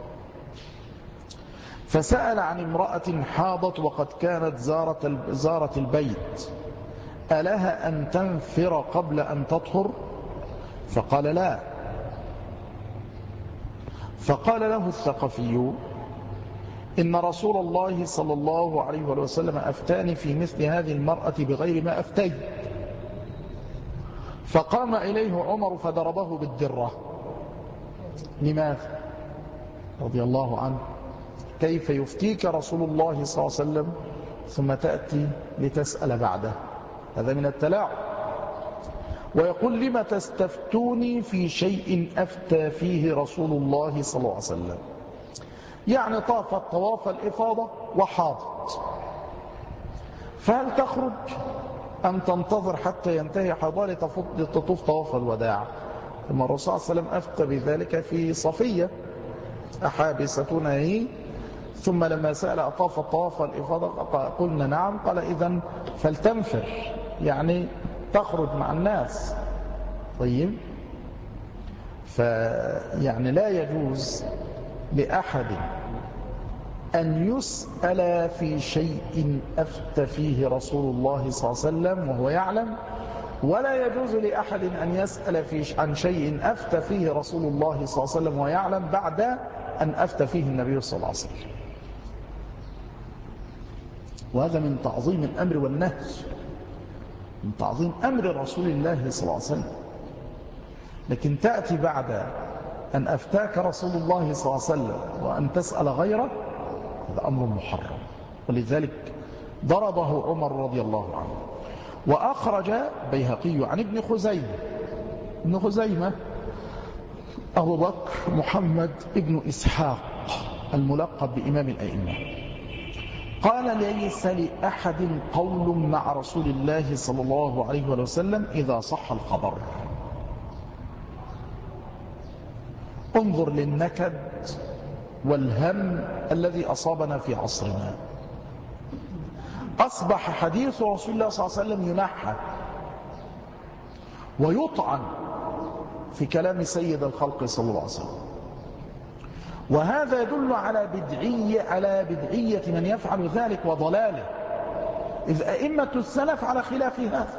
فسأل عن امرأة حاضت وقد كانت زارت البيت ألها أن تنفر قبل أن تطهر؟ فقال لا. فقال له الثقفي: إن رسول الله صلى الله عليه وسلم أفتاني في مثل هذه المرأة بغير ما أفتي. فقام إليه عمر فضربه بالدرة. لماذا؟ رضي الله عنه: كيف يفتيك رسول الله صلى الله عليه وسلم ثم تأتي لتسأل بعده؟ هذا من التلاعب. ويقول: لما تستفتوني في شيء أفتى فيه رسول الله صلى الله عليه وسلم؟ يعني طافت طواف الإفاضة وحاضت، فهل تخرج أم تنتظر حتى ينتهي حضارة تطوف طواف الوداع؟ ثم الرسول صلى الله عليه وسلم أفتى بذلك في صفية أحابستنا هي، ثم لما سأل أطاف طواف الإفاضة قلنا نعم، قال: إذن فلتنفر، يعني تخرج مع الناس. طيب، فيعني لا يجوز لأحد أن يسأل في شيء أفتى فيه رسول الله صلى الله عليه وسلم وهو يعلم، ولا يجوز لأحد أن يسأل عن شيء أفتى فيه رسول الله صلى الله عليه وسلم وهو يعلم بعد أن أفتى فيه النبي صلى الله عليه وسلم. وهذا من تعظيم الأمر والنهي، من تعظيم أمر رسول الله صلى الله عليه وسلم. لكن تأتي بعد أن أفتاك رسول الله صلى الله عليه وسلم وأن تسأل غيره، هذا أمر محرم، ولذلك ضربه عمر رضي الله عنه. وأخرج بيهقي عن ابن خزيمة أبو بكر محمد ابن إسحاق الملقب بإمام الأئمة قال: ليس لأحد قول مع رسول الله صلى الله عليه وسلم إذا صح الخبر. انظر للنكد والهم الذي أصابنا في عصرنا. أصبح حديث رسول الله صلى الله عليه وسلم ينحى ويطعن في كلام سيد الخلق صلى الله عليه وسلم، وهذا يدل على بدعية من يفعل ذلك وضلاله، إذ أئمة السلف على خلاف هذا.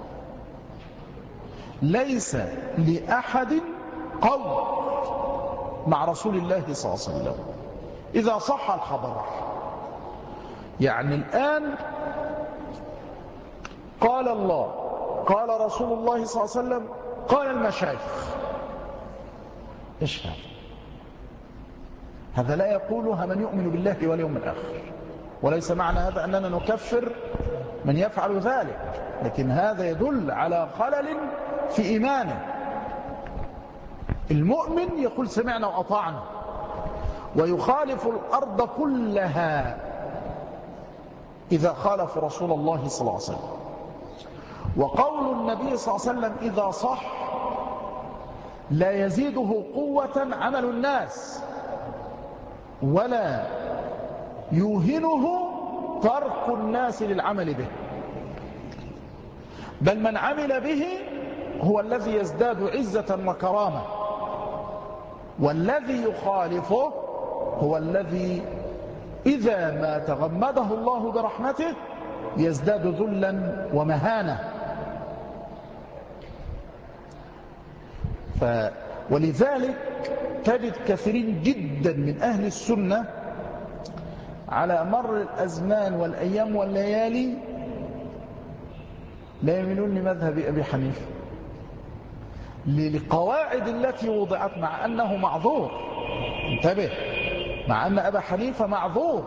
ليس لأحد قول مع رسول الله صلى الله عليه وسلم إذا صح الخبر. يعني الآن قال الله، قال رسول الله صلى الله عليه وسلم، قال المشايخ، إيش هذا لا يقولها من يؤمن بالله واليوم الآخر. وليس معنى هذا أننا نكفر من يفعل ذلك، لكن هذا يدل على خلل في إيمانه. المؤمن يقول سمعنا وأطعنا ويخالف الأرض كلها إذا خالف رسول الله صلى الله عليه وسلم. وقول النبي صلى الله عليه وسلم إذا صح لا يزيده قوة عمل الناس ولا يوهنه ترك الناس للعمل به، بل من عمل به هو الذي يزداد عزة وكرامة، والذي يخالفه هو الذي إذا ما تغمده الله برحمته يزداد ذلا ومهانة. ولذلك تجد كثيرين جدا من أهل السنة على مر الأزمان والأيام والليالي لا يميلون لمذهب أبي حنيفة للقواعد التي وضعت، مع أنه معذور. انتبه، مع أن أبا حنيفة معذور،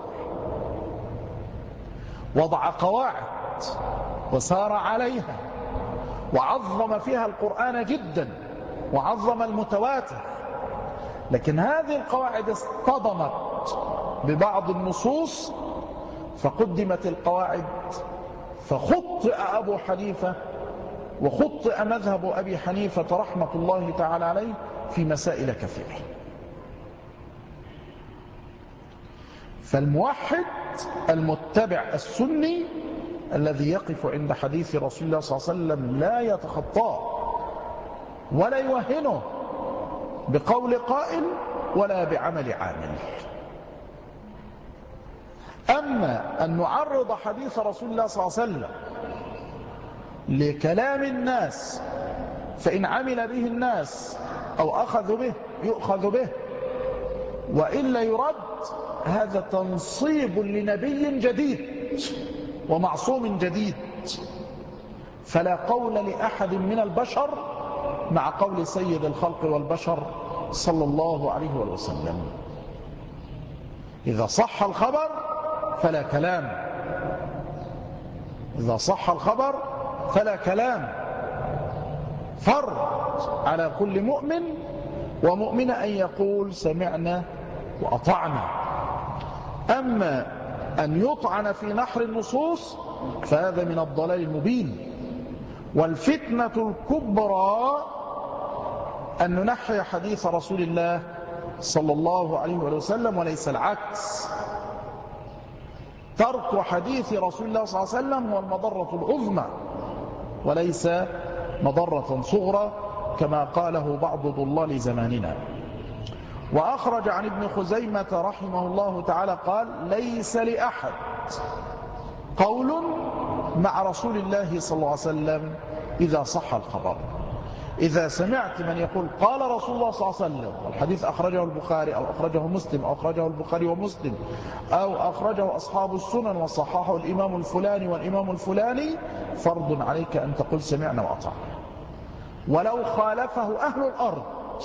وضع قواعد وسار عليها وعظم فيها القرآن جدا وعظم المتواتر، لكن هذه القواعد اصطدمت ببعض النصوص فقدمت القواعد، فخطئ أبو حنيفة وخطئ مذهب أبي حنيفة رحمة الله تعالى عليه في مسائل كثيرة. فالموحد المتبع السني الذي يقف عند حديث رسول الله صلى الله عليه وسلم لا يتخطاه ولا يوهنه بقول قائل ولا بعمل عامل. أما أن نعرض حديث رسول الله صلى الله عليه وسلم لكلام الناس فإن عمل به الناس أو أخذوا به يؤخذ به وإلا يرد، هذا تنصيب لنبي جديد ومعصوم جديد، فلا قول لأحد من البشر مع قول سيد الخلق والبشر صلى الله عليه وسلم. إذا صح الخبر فلا كلام، إذا صح الخبر فلا كلام. فرض على كل مؤمن ومؤمنة أن يقول سمعنا وأطعنا. أما أن يطعن في نحر النصوص فهذا من الضلال المبين. والفتنة الكبرى أن ننحي حديث رسول الله صلى الله عليه وسلم وليس العكس. ترك حديث رسول الله صلى الله عليه وسلم هو المضرة العظمى وليس مضرة صغرى كما قاله بعض ضلال زماننا. وأخرج عن ابن خزيمة رحمه الله تعالى قال ليس لأحد قول مع رسول الله صلى الله عليه وسلم إذا صح الخبر. إذا سمعت من يقول قال رسول الله صلى الله عليه وسلم الحديث أخرجه البخاري أو أخرجه مسلم أو أخرجه البخاري ومسلم أو أخرجه أصحاب السنن وصححه الإمام الفلاني والإمام الفلاني، فرض عليك أن تقول سمعنا وأطعنا ولو خالفه أهل الأرض،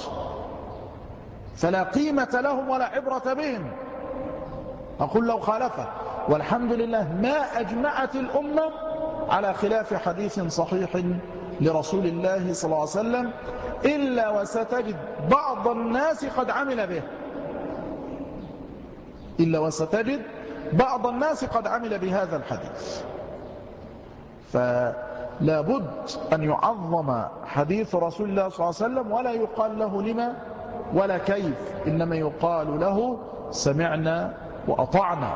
فلا قيمة لهم ولا عبرة بهم. أقول لو خالفه، والحمد لله ما أجمعت الأمة على خلاف حديث صحيح لرسول الله صلى الله عليه وسلم إلا وستجد بعض الناس قد عمل به، إلا وستجد بعض الناس قد عمل بهذا الحديث. فلا بد أن يعظم حديث رسول الله صلى الله عليه وسلم ولا يقال له لما ولا كيف، إنما يقال له سمعنا وأطعنا.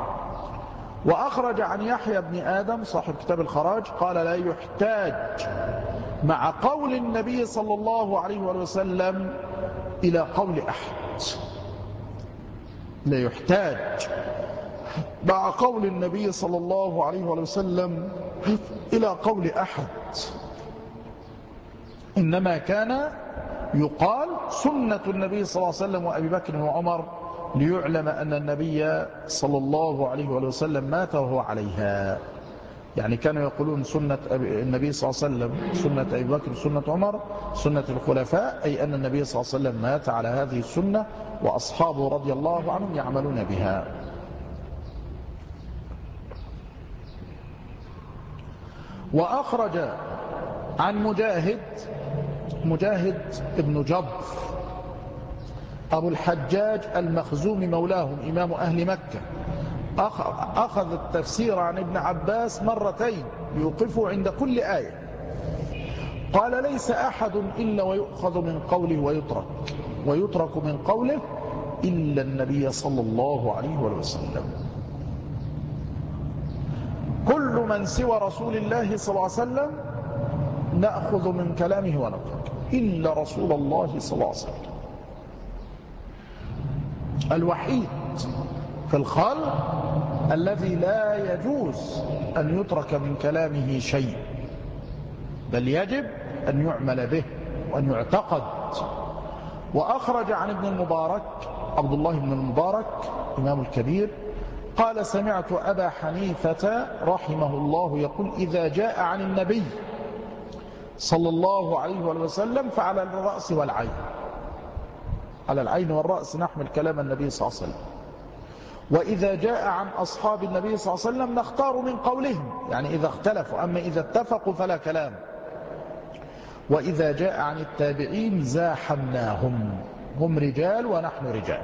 وأخرج عن يحيى بن آدم صاحب كتاب الخراج قال لا يحتاج مع قول النبي صلى الله عليه وسلم إلى قول أحد. لا يحتاج مع قول النبي صلى الله عليه وسلم إلى قول أحد، إنما كان يقال سنة النبي صلى الله عليه وسلم وأبي بكر وعمر، ليعلم أن النبي صلى الله عليه وسلم مات وهو عليها. يعني كانوا يقولون سنة النبي صلى الله عليه وسلم، سنة أبي بكر، سنة عمر، سنة الخلفاء، أي أن النبي صلى الله عليه وسلم مات على هذه السنة وأصحابه رضي الله عنهم يعملون بها. وأخرج عن مجاهد ابن جبر أبو الحجاج المخزومي مولاهم إمام أهل مكة، أخذ التفسير عن ابن عباس مرتين يوقفه عند كل آية. قال ليس أحد إلا ويؤخذ من قوله ويترك من قوله إلا النبي صلى الله عليه وسلم. كل من سوى رسول الله صلى الله عليه وسلم نأخذ من كلامه ونترك إلا رسول الله صلى الله عليه وسلم، الوحيد في الخلق الذي لا يجوز أن يترك من كلامه شيء، بل يجب أن يعمل به وأن يعتقد. وأخرج عن ابن المبارك عبد الله بن المبارك إمام الكبير قال سمعت أبا حنيفة رحمه الله يقول إذا جاء عن النبي صلى الله عليه وسلم فعلى الرأس والعين، على العين والرأس نحمل كلام النبي صلى الله عليه وسلم. وإذا جاء عن أصحاب النبي صلى الله عليه وسلم نختار من قولهم، يعني إذا اختلفوا، أما إذا اتفقوا فلا كلام. وإذا جاء عن التابعين زاحمناهم، هم رجال ونحن رجال.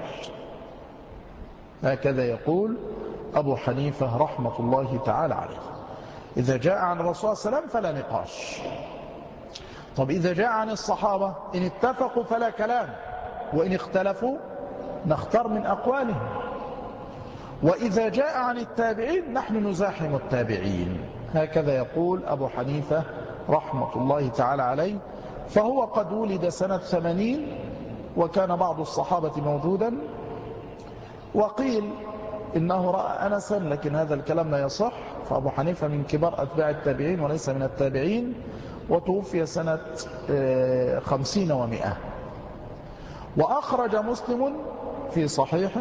هكذا يقول أبو حنيفة رحمة الله تعالى عليه. إذا جاء عن الرسول صلى الله عليه وسلم فلا نقاش. طب إذا جاء عن الصحابة إن اتفقوا فلا كلام، وإن اختلفوا نختار من أقوالهم. وإذا جاء عن التابعين نحن نزاحم التابعين. هكذا يقول أبو حنيفة رحمة الله تعالى عليه. فهو قد ولد سنة 80، وكان بعض الصحابة موجودا، وقيل إنه رأى أنسا، لكن هذا الكلام لا يصح. فأبو حنيفة من كبار أتباع التابعين وليس من التابعين، وتوفي سنة 50 و100. وأخرج مسلم في صحيحه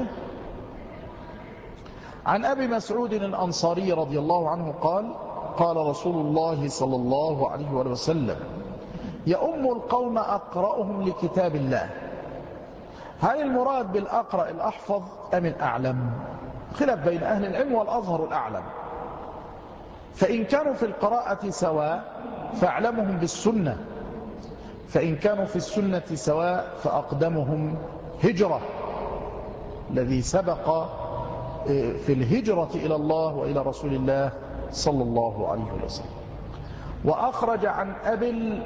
عن أبي مسعود الأنصاري رضي الله عنه قال قال رسول الله صلى الله عليه وسلم يؤم القوم أقرأهم لكتاب الله. هل المراد بالأقرأ الأحفظ أم الأعلم؟ خلاف بين أهل العلم، والأظهر الأعلم. فإن كانوا في القراءة سواء فأعلمهم بالسنة، فإن كانوا في السنة سواء فأقدمهم هجرة، الذي سبق في الهجرة إلى الله وإلى رسول الله صلى الله عليه وسلم. وأخرج عن أبي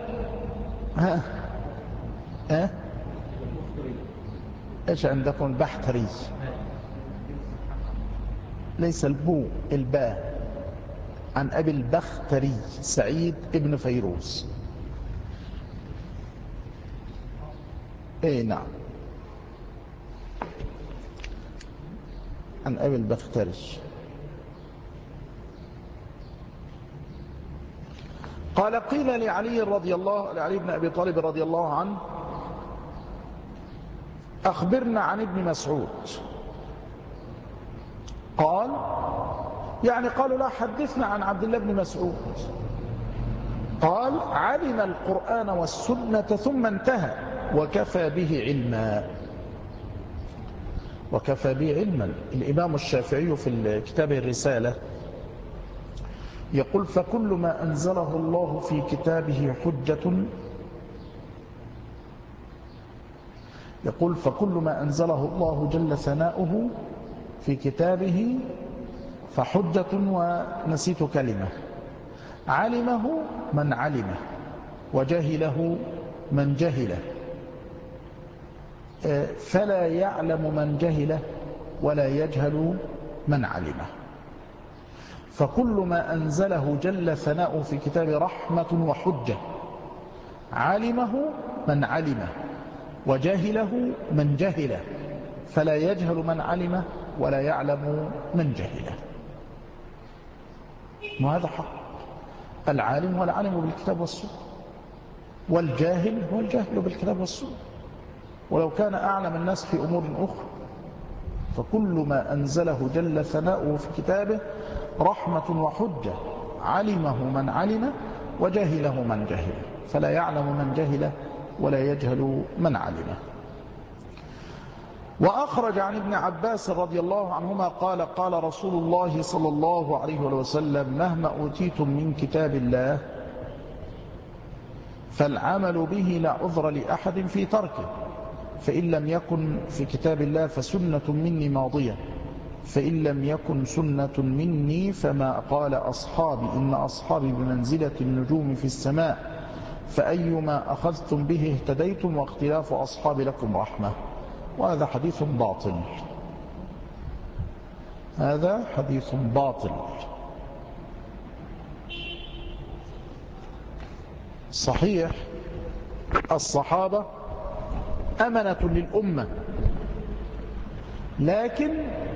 إيش عندكم؟ البحتري، ليس البو، الباء. عن أبي البختري سعيد ابن فيروز. نعم، عن أبي البختري. قال قيل لعلي بن أبي طالب رضي الله عنه أخبرنا عن ابن مسعود. قال يعني قالوا لا، حدثنا عن عبد الله بن مسعود. قال علم القرآن والسنة ثم انتهى وكفى به علما. وكفى به علما. الإمام الشافعي في كتابه الرسالة يقول فكل ما أنزله الله في كتابه حجة، يقول فكل ما أنزله الله جل ثناؤه في كتابه فحجة، ونسيت كلمة، علمه من علمه وجهله من جهله. فلا يعلم من جهله ولا يجهل من علمه. فكل ما أنزله جل ثناؤه في كتاب رحمة وحجة، علمه من علمه وجهله من جهله، فلا يجهل من علمه ولا يعلم من جهله. وهذا حق. العالم هو العالم بالكتاب والسنة، والجاهل هو الجاهل بالكتاب والسنة، ولو كان أعلم الناس في أمور أخرى. فكل ما أنزله جل ثناؤه في كتابه رحمة وحجة، علمه من علم وجهله من جهل، فلا يعلم من جهل ولا يجهل من علمه. وأخرج عن ابن عباس رضي الله عنهما قال قال رسول الله صلى الله عليه وسلم: مهما أوتيتم من كتاب الله فالعمل به لا عذر لأحد في تركه، فإن لم يكن في كتاب الله فسنة مني ماضية، فإن لم يكن سنة مني فما قال أصحابي إن أصحابي بمنزلة النجوم في السماء، فأيما أخذتم به اهتديتم، واختلاف أصحابي لكم رحمة. وهذا حديث باطل، هذا حديث باطل. صحيح الصحابة أمنة للأمة، لكن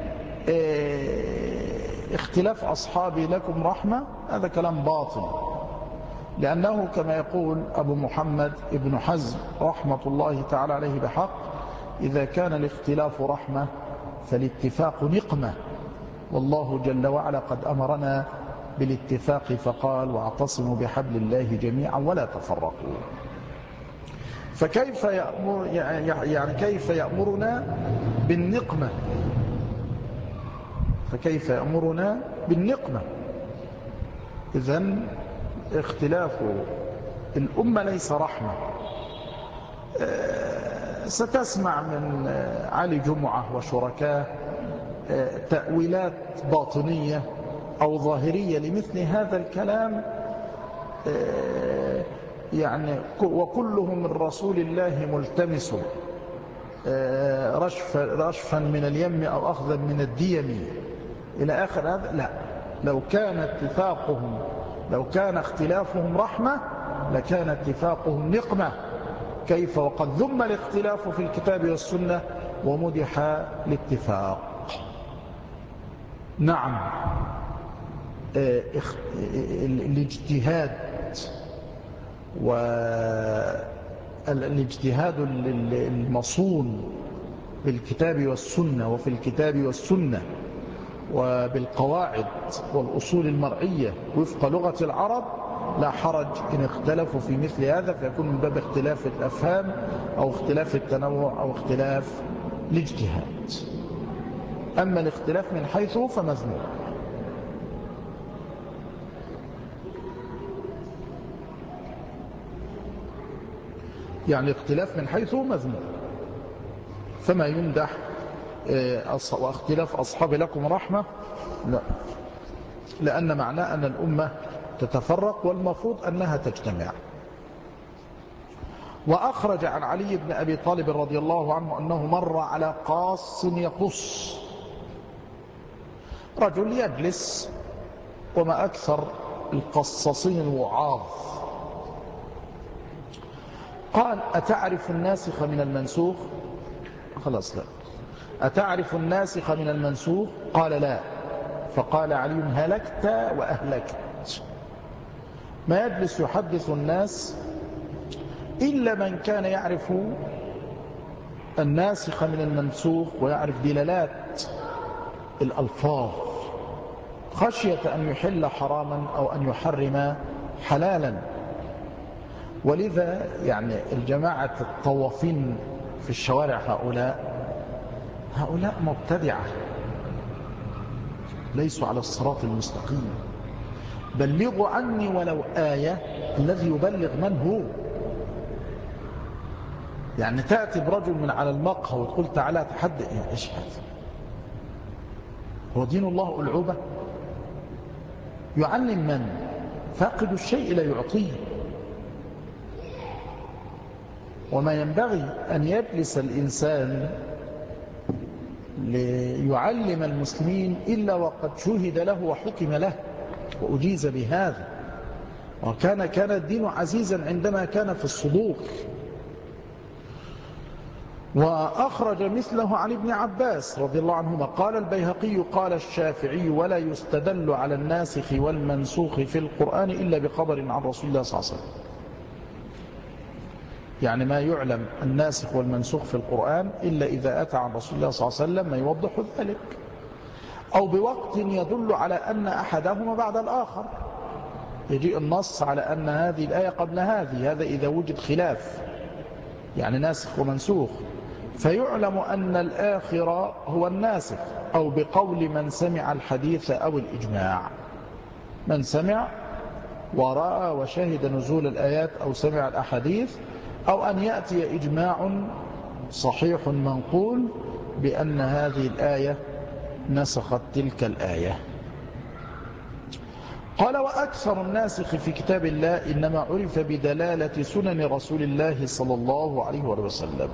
اختلاف أصحابي لكم رحمة هذا كلام باطل، لأنه كما يقول أبو محمد ابن حزم رحمة الله تعالى عليه بحق: إذا كان الاختلاف رحمة فالاتفاق نقمة، والله جل وعلا قد أمرنا بالاتفاق فقال: واعتصموا بحبل الله جميعا ولا تفرقوا. فكيف كيف يأمرنا بالنقمة؟ فكيف يأمرنا بالنقمة؟ إذن اختلاف الأمة ليس رحمة. ستسمع من علي جمعة وشركاه تأويلات باطنية أو ظاهرية لمثل هذا الكلام، يعني وكلهم من رسول الله ملتمس رشفا من اليم أو أخذا من الديم إلى آخر هذا. لا، لو كان اختلافهم رحمة لكان اتفاقهم نقمة. كيف وقد ذم الاختلاف في الكتاب والسنة ومدح الاتفاق؟ نعم، الاجتهاد المصون بالكتاب والسنة وفي الكتاب والسنة وبالقواعد والأصول المرعية وفق لغة العرب لا حرج إن اختلفوا في مثل هذا، فيكون من باب اختلاف الأفهام أو اختلاف التنوع أو اختلاف الاجتهاد. أما الاختلاف من حيث فمذموم. يعني اختلاف من حيث مذموم، فما يمدح واختلاف أصحاب لكم رحمة، لا، لأن معناه أن الأمة تتفرق والمفروض أنها تجتمع. وأخرج عن علي بن أبي طالب رضي الله عنه أنه مر على قاص يقص، رجل يجلس، وما أكثر القصاصين الوعاظ. قال: أتعرف الناسخ من المنسوخ؟ خلاص لا. أتعرف الناسخ من المنسوخ؟ قال: لا. فقال علي: هلكت وأهلكت. ما يجلس يحدث الناس إلا من كان يعرف الناسخ من المنسوخ ويعرف دلالات الألفاظ، خشية أن يحل حراما أو أن يحرم حلالا. ولذا يعني الجماعة الطوافين في الشوارع هؤلاء مبتدعة، ليسوا على الصراط المستقيم. بلغوا عني ولو آية، الذي يبلغ من هو؟ يعني تأتي برجل من على المقهى وتقول تعالى تحدث، يعني إيش هذا؟ هو دين الله ألعوبة؟ يعلم من؟ فاقد الشيء لا يعطيه. وما ينبغي أن يجلس الإنسان ليعلم المسلمين إلا وقد شهد له وحكم له وأجيز بهذا. كان الدين عزيزا عندما كان في الصدور. وأخرج مثله عن ابن عباس رضي الله عنهما قال البيهقي قال الشافعي ولا يستدل على الناسخ والمنسوخ في القرآن إلا بخبر عن رسول الله صلى الله عليه وسلم. يعني ما يعلم الناسخ والمنسوخ في القرآن إلا إذا أتى عن رسول الله صلى الله عليه وسلم ما يوضح ذلك، أو بوقت يدل على أن أحدهما بعد الآخر، يجيء النص على أن هذه الآية قبل هذه، هذا إذا وجد خلاف يعني ناسخ ومنسوخ، فيعلم أن الآخر هو الناسخ، أو بقول من سمع الحديث أو الإجماع، من سمع ورأى وشهد نزول الآيات أو سمع الأحاديث، أو أن يأتي إجماع صحيح منقول بأن هذه الآية نسخت تلك الآية. قال وأكثر الناسخ في كتاب الله إنما عرف بدلالة سنن رسول الله صلى الله عليه وسلم.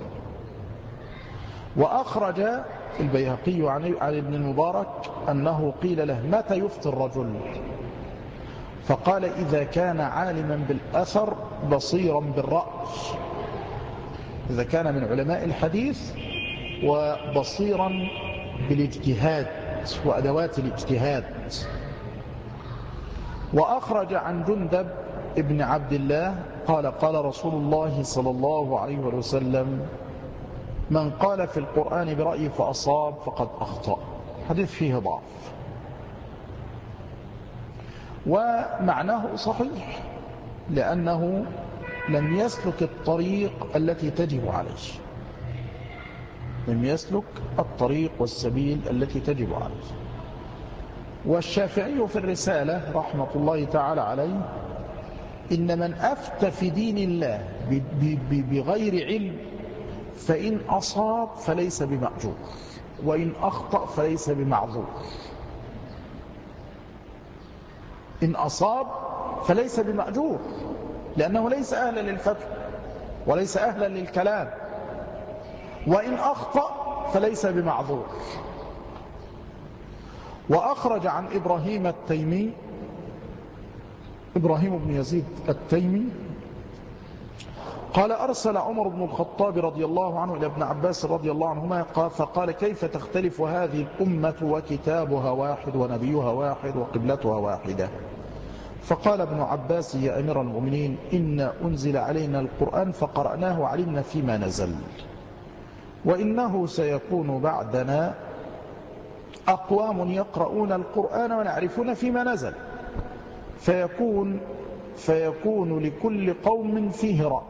وأخرج البيهقي عن ابن المبارك أنه قيل له متى يفطر الرجل؟ فقال إذا كان عالما بالأثر بصيرا بالرأي، إذا كان من علماء الحديث وبصيرا بالاجتهاد وأدوات الاجتهاد. وأخرج عن جندب ابن عبد الله قال قال رسول الله صلى الله عليه وسلم من قال في القرآن برأيه فأصاب فقد أخطأ. حديث فيه ضعف ومعناه صحيح، لأنه لم يسلك الطريق التي تجب عليه، لم يسلك الطريق والسبيل التي تجب عليه. والشافعي في الرسالة رحمة الله تعالى عليه إن من أفتى في دين الله بغير علم فإن أصاب فليس بمأجور وإن أخطأ فليس بمعذور. إن أصاب فليس بمأجور لأنه ليس أهلا للفتوى وليس أهلا للكلام، وإن أخطأ فليس بمعذور. وأخرج عن إبراهيم التيمي، إبراهيم بن يزيد التيمي قال أرسل عمر بن الخطاب رضي الله عنه إلى ابن عباس رضي الله عنهما فقال كيف تختلف هذه الأمة وكتابها واحد ونبيها واحد وقبلتها واحدة؟ فقال ابن عباس يا أمير المؤمنين إن أنزل علينا القرآن فقرأناه وعلمنا فيما نزل، وإنه سيكون بعدنا أقوام يقرؤون القرآن ونعرفون فيما نزل، فيكون لكل قوم فيه رأي،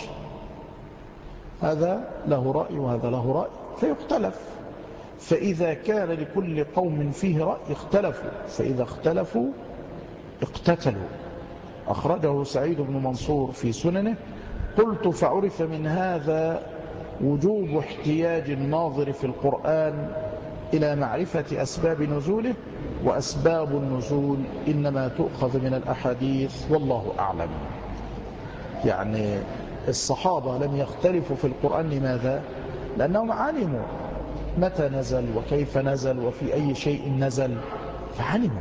هذا له رأي وهذا له رأي فيختلف، فإذا كان لكل قوم فيه رأي اختلفوا، فإذا اختلفوا اقتتلوا. أخرجه سعيد بن منصور في سننه. قلت فعرف من هذا وجوب احتياج الناظر في القرآن إلى معرفة أسباب نزوله، وأسباب النزول إنما تؤخذ من الأحاديث والله أعلم. يعني الصحابة لم يختلفوا في القرآن، لماذا؟ لأنهم علموا متى نزل وكيف نزل وفي أي شيء نزل فعلموا.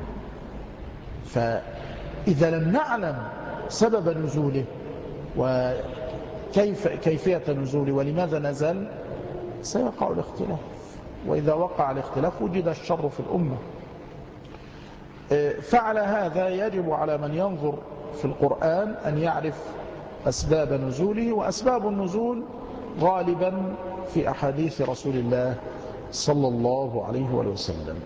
فإذا لم نعلم سبب نزوله وكيفية نزوله ولماذا نزل سيقع الاختلاف، وإذا وقع الاختلاف وجد الشر في الأمة. فعلى هذا يجب على من ينظر في القرآن أن يعرف أسباب نزوله، وأسباب النزول غالبا في أحاديث رسول الله صلى الله عليه وسلم.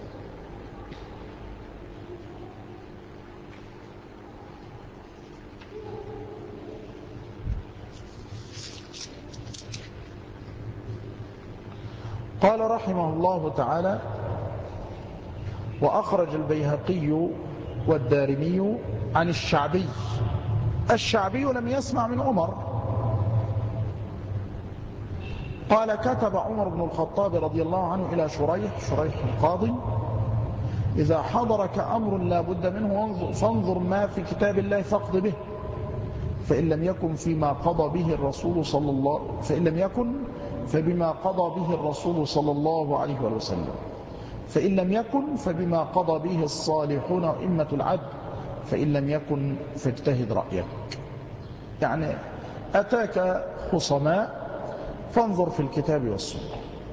قال رحمه الله تعالى وأخرج البيهقي والدارمي عن الشعبي. الشعبي لم يسمع من عمر قال كتب عمر بن الخطاب رضي الله عنه إلى شريح القاضي إذا حضرك أمر لا بد منه فانظر ما في كتاب الله فاقض به، فإن لم يكن فيما قضى به الرسول صلى الله فإن لم يكن فبما قضى به الرسول صلى الله عليه وسلم، فإن لم يكن فبما قضى به الصالحون وإمة العدل، فإن لم يكن فاجتهد رأيك. يعني أتاك خصماء فانظر في الكتاب والسنة،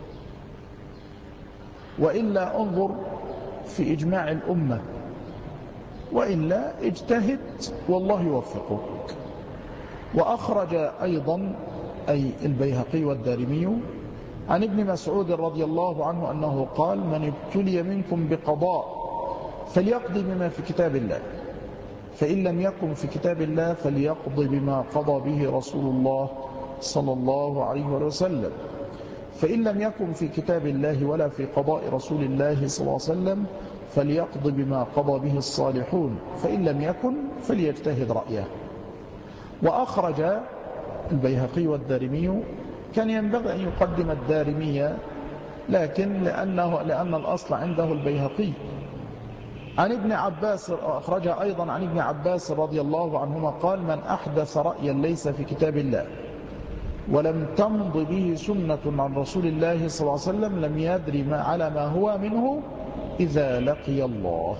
وإلا انظر في إجماع الأمة، وإلا اجتهد والله يوفقك. وأخرج أيضا أي البيهقي والدارمي عن ابن مسعود رضي الله عنه أنه قال: من ابتلي منكم بقضاء فليقضي بما في كتاب الله، فإن لم يكن في كتاب الله فليقضي بما قضى به رسول الله صلى الله عليه وسلم، فإن لم يكن في كتاب الله ولا في قضاء رسول الله صلى الله عليه وسلم فليقضي بما قضى به الصالحون، فإن لم يكن فليجتهد رأيه. وأخرج البيهقي والدارمي، كان ينبغي أن يقدم الدارمي، لكن لأن الأصل عنده البيهقي، عن ابن عباس، أخرج أيضا عن ابن عباس رضي الله عنهما قال: من أحدث رأيا ليس في كتاب الله ولم تمض به سنة عن رسول الله صلى الله عليه وسلم لم يدري على ما هو منه إذا لقي الله.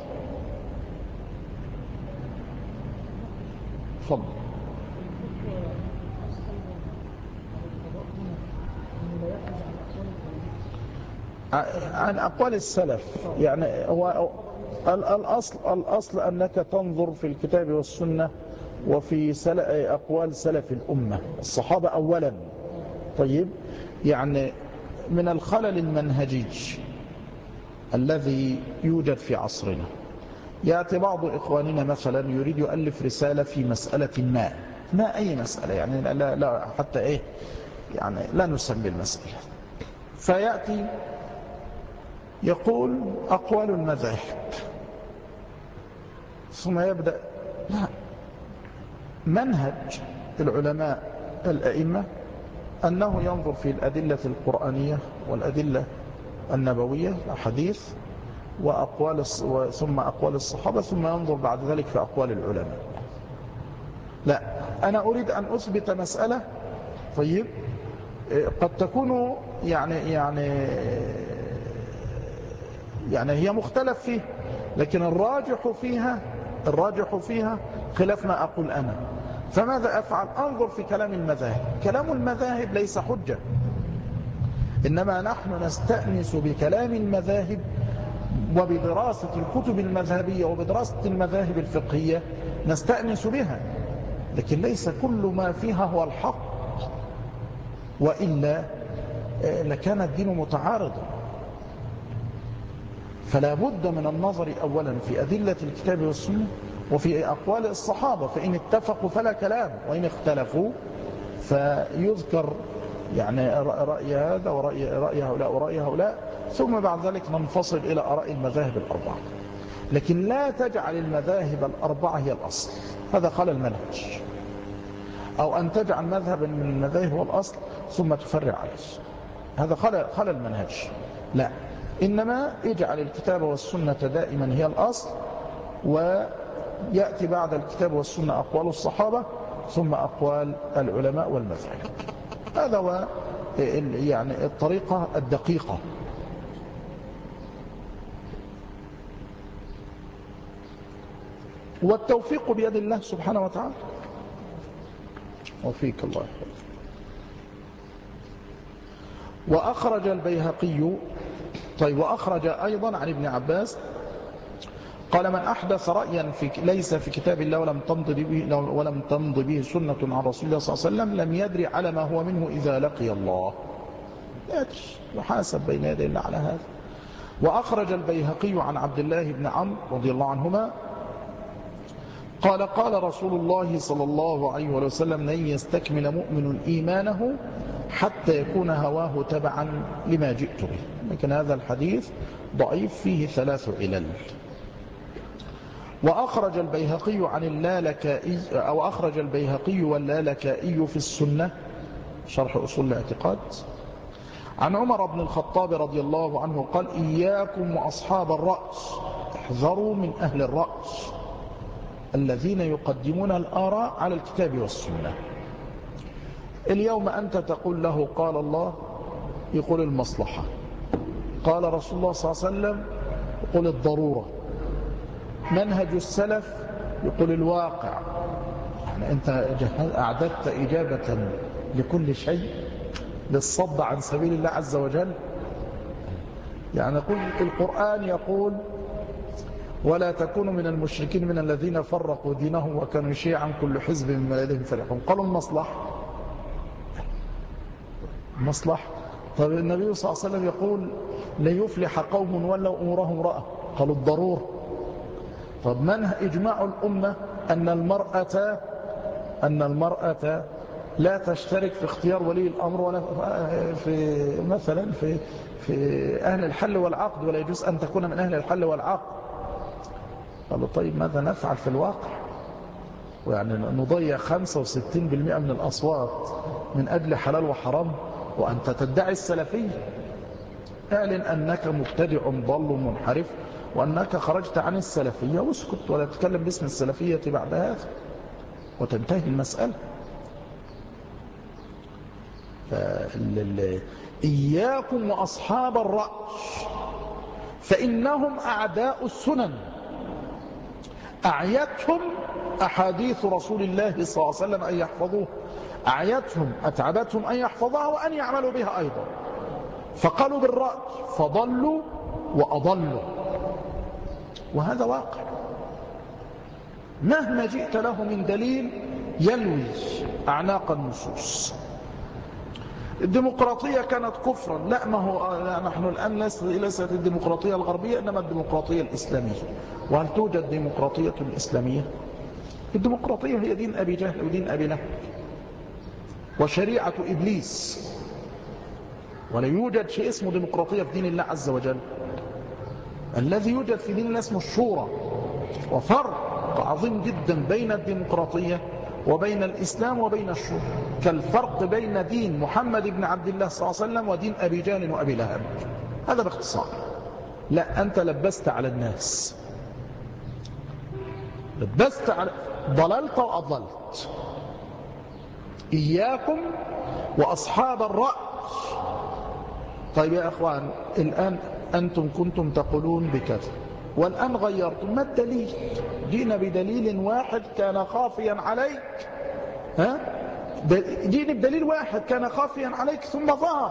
فضل عن أقوال السلف، يعني هو الأصل أنك تنظر في الكتاب والسنة وفي أقوال سلف الأمة الصحابة أولا. طيب، يعني من الخلل المنهجي الذي يوجد في عصرنا، يأتي بعض إخواننا مثلا يريد يؤلف رسالة في مسألة ما أي مسألة، يعني لا حتى إيه، يعني لا نسمي المسألة، فيأتي يقول أقوال المذاهب، ثم يبدأ. لا، منهج العلماء الأئمة أنه ينظر في الأدلة القرآنية والأدلة النبوية الحديث ثم أقوال الصحابة، ثم ينظر بعد ذلك في أقوال العلماء. لا، أنا أريد أن أثبت مسألة، طيب، قد تكون يعني هي مختلف فيه، لكن الراجح فيها خلاف ما أقول أنا، فماذا أفعل؟ أنظر في كلام المذاهب. كلام المذاهب ليس حجة، إنما نحن نستأنس بكلام المذاهب وبدراسة الكتب المذهبية وبدراسة المذاهب الفقهية، نستأنس بها، لكن ليس كل ما فيها هو الحق، وإلا لكان الدين متعارضا. فلا بد من النظر أولا في أدلة الكتاب والسنة وفي أقوال الصحابة، فإن اتفقوا فلا كلام، وإن اختلفوا فيذكر يعني رأي هذا ورأي هؤلاء ورأي هؤلاء، ثم بعد ذلك ننفصل إلى آراء المذاهب الأربعة. لكن لا تجعل المذاهب الأربعة هي الأصل، هذا خلل المنهج، أو أن تجعل مذهبا من المذاهب هو الأصل ثم تفرع عليه، هذا خلل المنهج. لا، إنما اجعل الكتاب والسنة دائما هي الأصل، ويأتي بعد الكتاب والسنة أقوال الصحابة ثم أقوال العلماء والمذاهب. هذا هو يعني الطريقة الدقيقة. والتوفيق بيد الله سبحانه وتعالى. وفيك الله خير. وأخرج البيهقي، طيب، وأخرج أيضا عن ابن عباس قال: من أحدث رأيا ليس في كتاب الله ولم تمض به سنة عن رسول الله صلى الله عليه وسلم لم يدري على ما هو منه إذا لقي الله. يحاسب بين يدي الله على هذا. وأخرج البيهقي عن عبد الله بن عمرو رضي الله عنهما قال: قال رسول الله صلى الله عليه وسلم: لن يستكمل مؤمن إيمانه حتى يكون هواه تبعا لما جئت به. لكن هذا الحديث ضعيف، فيه 3 علل. وأخرج البيهقي عن اللالكائي، أو أخرج البيهقي واللالكائي في السنة شرح أصول الاعتقاد عن عمر بن الخطاب رضي الله عنه قال: إياكم وأصحاب الرأس، احذروا من أهل الرأس. الذين يقدمون الآراء على الكتاب والسنة. اليوم أنت تقول له قال الله، يقول المصلحة، قال رسول الله صلى الله عليه وسلم، يقول الضرورة، منهج السلف، يقول الواقع. يعني أنت أعددت إجابة لكل شيء للصد عن سبيل الله عز وجل. يعني يقول القرآن يقول ولا تكونوا من المشركين من الذين فرقوا دينهم وكانوا شيعا كل حزب بما لديهم فرحون. قالوا المصلحة. طيب النبي صلى الله عليه وسلم يقول لن يفلح قوم ولوا أمورهم رأى، قالوا الضرورة. طب من إجماع الأمة أن المرأة لا تشترك في اختيار ولي الأمر ولا في مثلا في أهل الحل والعقد، ولا يجوز أن تكون من أهل الحل والعقد. قالوا طيب ماذا نفعل في الواقع؟ يعني نضيع 65% من الأصوات من أجل حلال وحرام وأنت تدعي السلفية. اعلن أنك مبتدع ضل منحرف وأنك خرجت عن السلفية واسكت ولا تتكلم باسم السلفية بعد هذا وتنتهي المسألة. إياكم وأصحاب الرأي فإنهم أعداء السنن، أعيتهم أحاديث رسول الله صلى الله عليه وسلم أن يحفظوه، أعيتهم أتعبتهم أن يحفظوها وأن يعملوا بها أيضا، فقالوا بالرأي فضلوا وأضلوا، وهذا واقع. مهما جئت له من دليل يلوي أعناق النصوص. الديمقراطية كانت كفرا، لا، ما هو نحن الآن ليست الديمقراطية الغربية إنما الديمقراطية الإسلامية. وهل توجد ديمقراطية إسلامية؟ الديمقراطية هي دين أبي جهل ودين أبي لهب وشريعة إبليس، ولا يوجد شيء اسمه ديمقراطية في دين الله عز وجل. الذي يوجد في دين الله اسمه الشورى، وفرق عظيم جدا بين الديمقراطية وبين الإسلام وبين الشورى، كالفرق بين دين محمد بن عبد الله صلى الله عليه وسلم ودين أبي جهل وأبي لهب. هذا باختصار. لا، أنت لبست على الناس، ضللت وأضللت. إياكم وأصحاب الرأي. طيب يا أخوان، الآن أنتم كنتم تقولون بكذا والآن غيرتم، ما الدليل؟ جينا بدليل واحد كان خافيا عليك، جينا بدليل واحد كان خافيا عليك ثم ظهر.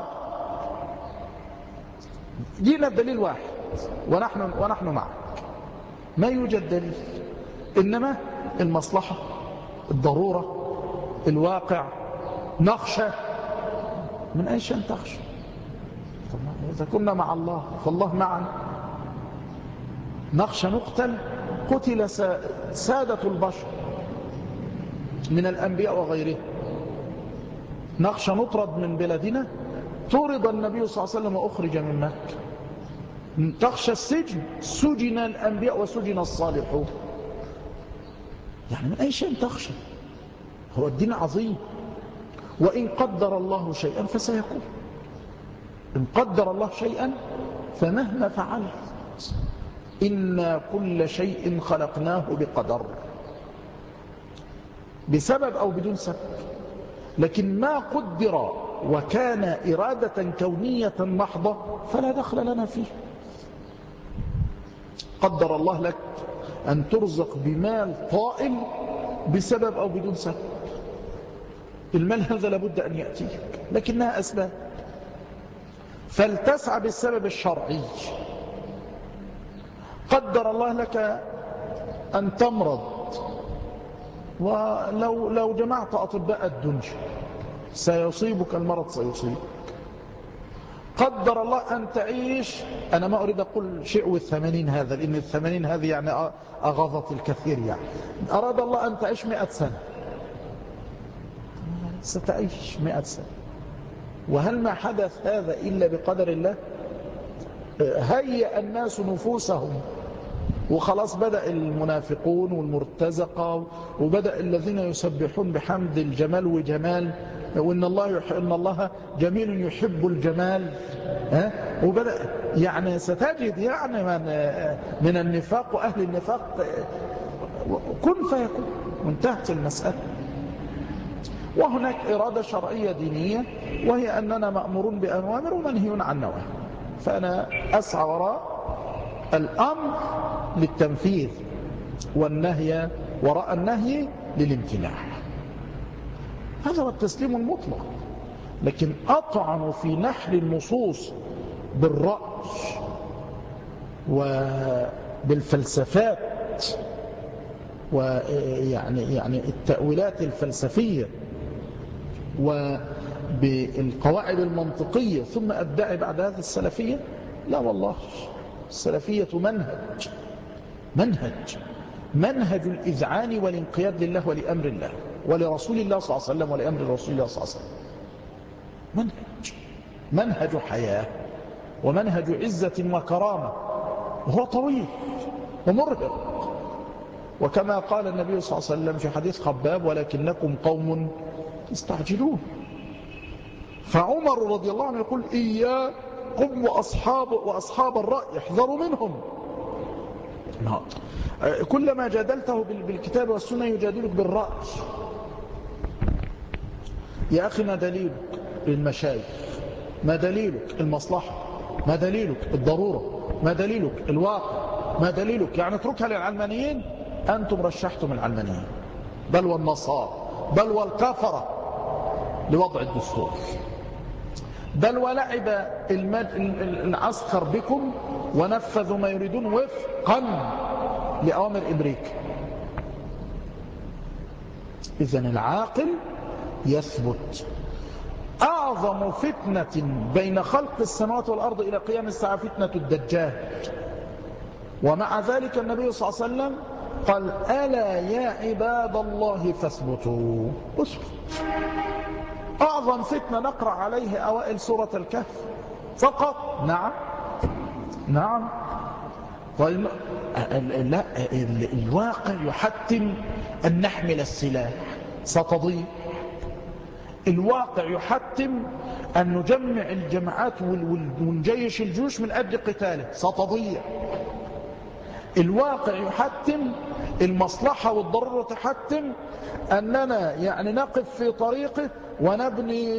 جينا بدليل واحد ونحن معك. ما يوجد دليل، إنما المصلحة، الضرورة، الواقع. نخشى، من أي شيء تخشى؟ إذا كنا مع الله فالله معنا. نخشى نقتل، قتل سادة البشر من الأنبياء وغيرهم. نخشى نطرد من بلادنا، طرد النبي صلى الله عليه وسلم وأخرج من مكة. تخشى السجن، سجن الأنبياء وسجن الصالحون. يعني من أي شيء تخشى؟ هو الدين عظيم، وإن قدر الله شيئا فسيكون. إن قدر الله شيئا فمهما فعلت إن كل شيء خلقناه بقدر، بسبب أو بدون سبب. لكن ما قدر وكان إرادة كونية محضة فلا دخل لنا فيه. قدر الله لك أن ترزق بمال طائل بسبب أو بدون سبب، المال هذا لابد أن يأتيك، لكنها أسباب، فلتسعى بالسبب الشرعي. قدر الله لك أن تمرض، ولو جمعت أطباء الدنيا سيصيبك المرض، سيصيبك. قدر الله أن تعيش، أنا ما أريد أقول شيء 80 هذا، لأن 80 هذه يعني أغضت الكثير. يعني أراد الله أن تعيش 100 سنة، ستعيش 100 سنة. وهل ما حدث هذا إلا بقدر الله؟ هيأ الناس نفوسهم وخلاص، بدأ المنافقون والمرتزقة، وبدأ الذين يسبحون بحمد الجمال وجمال، وإن الله جميل يحب الجمال. وبدأ يعني ستجد يعني من النفاق وأهل النفاق كن فيكون، وانتهت المسألة. وهناك إرادة شرعية دينية، وهي أننا مأمورون بأوامر ومنهيون عن نواهي، فأنا أسعى وراء الأمر للتنفيذ، والنهي وراء النهي للامتناع. هذا هو التسليم المطلق. لكن أطعن في نحل النصوص بالرأي وبالفلسفات ويعني التأويلات الفلسفية وبالقواعد المنطقية، ثم أدعي بعد هذا السلفية؟ لا والله، السلفية منهج الإذعان والانقياد لله ولأمر الله ولرسول الله صلى الله عليه وسلم ولأمر رسول الله صلى الله عليه وسلم. منهج حياة ومنهج عزة وكرامة، وهو طويل ومرهق. وكما قال النبي صلى الله عليه وسلم في حديث خباب: ولكنكم قوم تستعجلون. فعمر رضي الله عنه يقول: إياكم وأصحاب الرأي، احذروا منهم. كلما جادلته بالكتاب والسنة يجادلك بالرأي. يا أخي، ما دليلك؟ المشايخ. ما دليلك؟ المصلحة. ما دليلك؟ الضرورة. ما دليلك؟ الواقع. ما دليلك؟ يعني اتركها للعلمانيين. أنتم رشحتم العلمانيين، بل والنصارى، بل والكفرة لوضع الدستور، بل ولعب العسكر بكم ونفذوا ما يريدون وفقا لأوامر أمريكا. إذن العاقل يثبت. أعظم فتنة بين خلق السماوات والأرض إلى قيام الساعة فتنة الدجال، ومع ذلك النبي صلى الله عليه وسلم قال: ألا يا عباد الله فاثبتوا. أعظم فتنة نقرأ عليه أوائل سورة الكهف فقط. نعم. طيب لا، الواقع يحتم أن نحمل السلاح، ستضيع. الواقع يحتم أن نجمع الجماعات ونجيش الجيوش من أجل قتاله، ستضيع. الواقع يحتم المصلحة والضرورة، تحتم أننا نقف في طريقه ونبني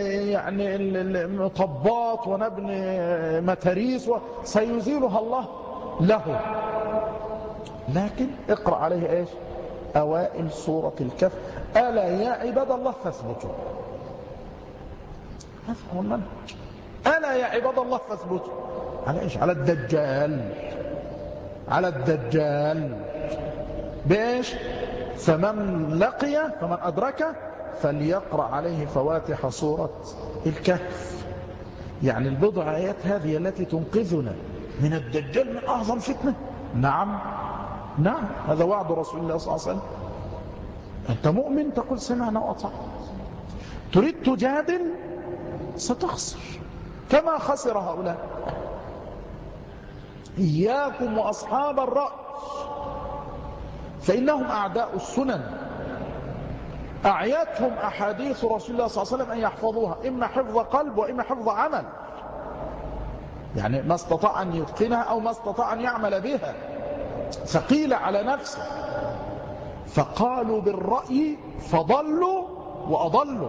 مطبات ونبني متاريس سيزيلها الله له. لكن اقرأ عليه ايش؟ أوائل سورة الكهف: ألا يا عباد الله فاثبتوا. هذا هو المنهج. ألا يا عباد الله فاثبتوا. على ايش؟ على الدجال. بايش؟ فمن لقي، فمن أدرك فليقرأ عليه فواتح سورة الكهف. يعني البضع آيات هذه التي تنقذنا من الدجال من أعظم فتنة. نعم، هذا وعد رسول الله صلى الله عليه وسلم. أنت مؤمن تقول سمعنا وأطعنا، تريد تجادل ستخسر كما خسر هؤلاء. إياكم وأصحاب الرأي فإنهم أعداء السنن، أعيتهم أحاديث رسول الله صلى الله عليه وسلم أن يحفظوها، إما حفظ قلب وإما حفظ عمل، يعني ما استطاع أن يتقنها أو ما استطاع أن يعمل بها، ثقيلة على نفسه. فقالوا بالرأي فضلوا وأضلوا.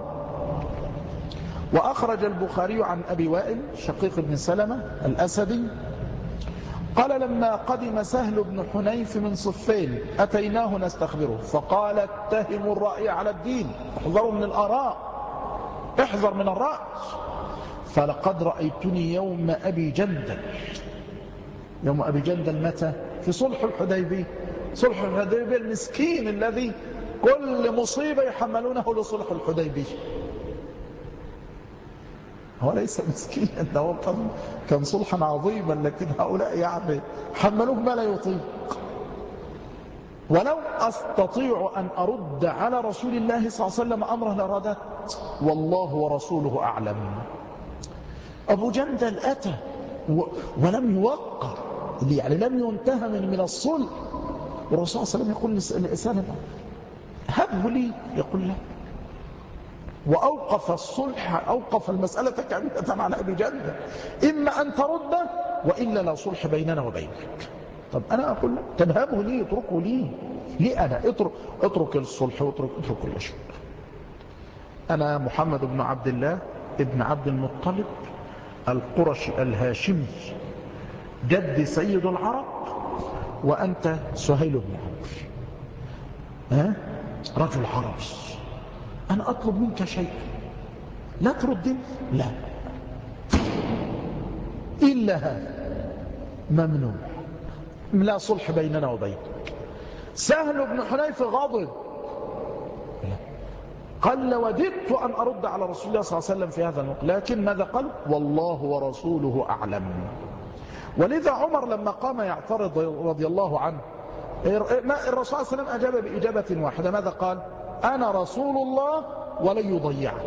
وأخرج البخاري عن أبي وائل شقيق بن سلمة الأسدي قال: لما قدم سهل بن حنيف من صفين أتيناه نستخبره، فقال: اتهموا الرأي على الدين، احذروا من الآراء، احذر من الرأي. فلقد رأيتني يوم أبي جندل. يوم أبي جندل متى؟ في صلح الحديبية. صلح الحديبية المسكين الذي كل مصيبة يحملونه لصلح الحديبية. هو ليس مسكين، انه كان صلحا عظيما، لكن هؤلاء حملوه ما لا يطيق. ولو أستطيع أن أرد على رسول الله صلى الله عليه وسلم أمره لرددت، والله ورسوله أعلم. أبو جندل أتى ولم يوقر، لم ينتهى من الصلح، والرسول صلى الله عليه وسلم يقول لسالم: هبه لي، يقول لا. وأوقف الصلح، أوقف المسألة كاملة على أبي جندل: إما أن ترد وإلا لا صلح بيننا وبينك. طب أنا أقول لك تنهبه ليه؟ اتركه ليه؟ ليه أنا؟ اترك الصلح واترك كل شيء. أنا محمد بن عبد الله ابن عبد المطلب القرشي الهاشمي جد سيد العرب، وأنت سهيل بن عمرو، رجل عربي. أنا أطلب منك شيء لا تردني، لا إلا هذا ممنوع، لا صلح بيننا وبينك. سهل بن حنيف غاضب، قال لوددت أن أرد على رسول الله صلى الله عليه وسلم في هذا الوقت، لكن ماذا قال؟ والله ورسوله أعلم. ولذا عمر لما قام يعترض رضي الله عنه، الرسول صلى الله عليه وسلم أجاب بإجابة واحدة، ماذا قال؟ أنا رسول الله ولن يضيعني.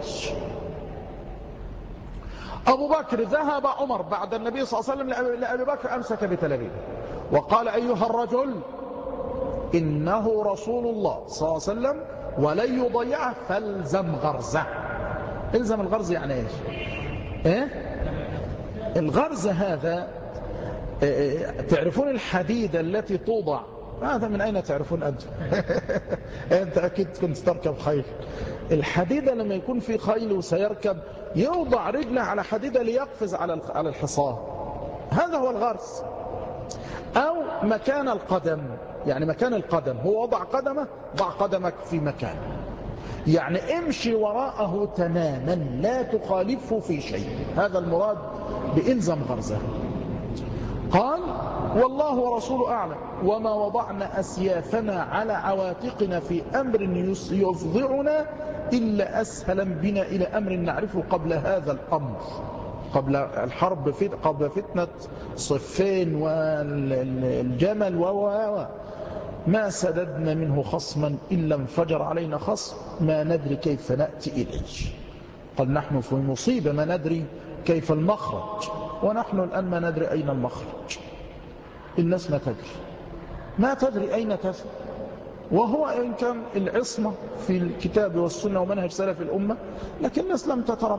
أبو بكر ذهب عمر بعد النبي صلى الله عليه وسلم لأبي بكر، أمسك بتلابيبه وقال أيها الرجل إنه رسول الله صلى الله عليه وسلم ولن يضيعه، فالزم غرزه. الزم الغرز يعني ايش؟ الغرز هذا، تعرفون الحديدة التي توضع، هذا من أين تعرفون أنتم؟ أنت أكيد كنت تركب خيل. الحديدة لما يكون في خيل وسيركب يوضع رجله على حديدة ليقفز على الحصان، هذا هو الغرز. أو مكان القدم، يعني مكان القدم هو وضع قدمه، ضع قدمك في مكان، يعني امشي وراءه تماما لا تخالفه في شيء، هذا المراد بإلزم غرزه. قال والله ورسوله أعلم وما وضعنا أسيافنا على عواتقنا في أمر يفضعنا إلا أسهلا بنا إلى أمر نعرفه قبل هذا الأمر، قبل الحرب، قبل فتنة صفين والجمل ما سددنا منه خصما إلا انفجر علينا خصم ما ندري كيف نأتي إليه. قال نحن في مصيبة ما ندري كيف المخرج، ونحن الآن ما ندري أين المخرج. الناس ما تدري أين تذهب. وهو إن كان العصمة في الكتاب والسنة ومنهج سلف الأمة، لكن الناس لم تتربى.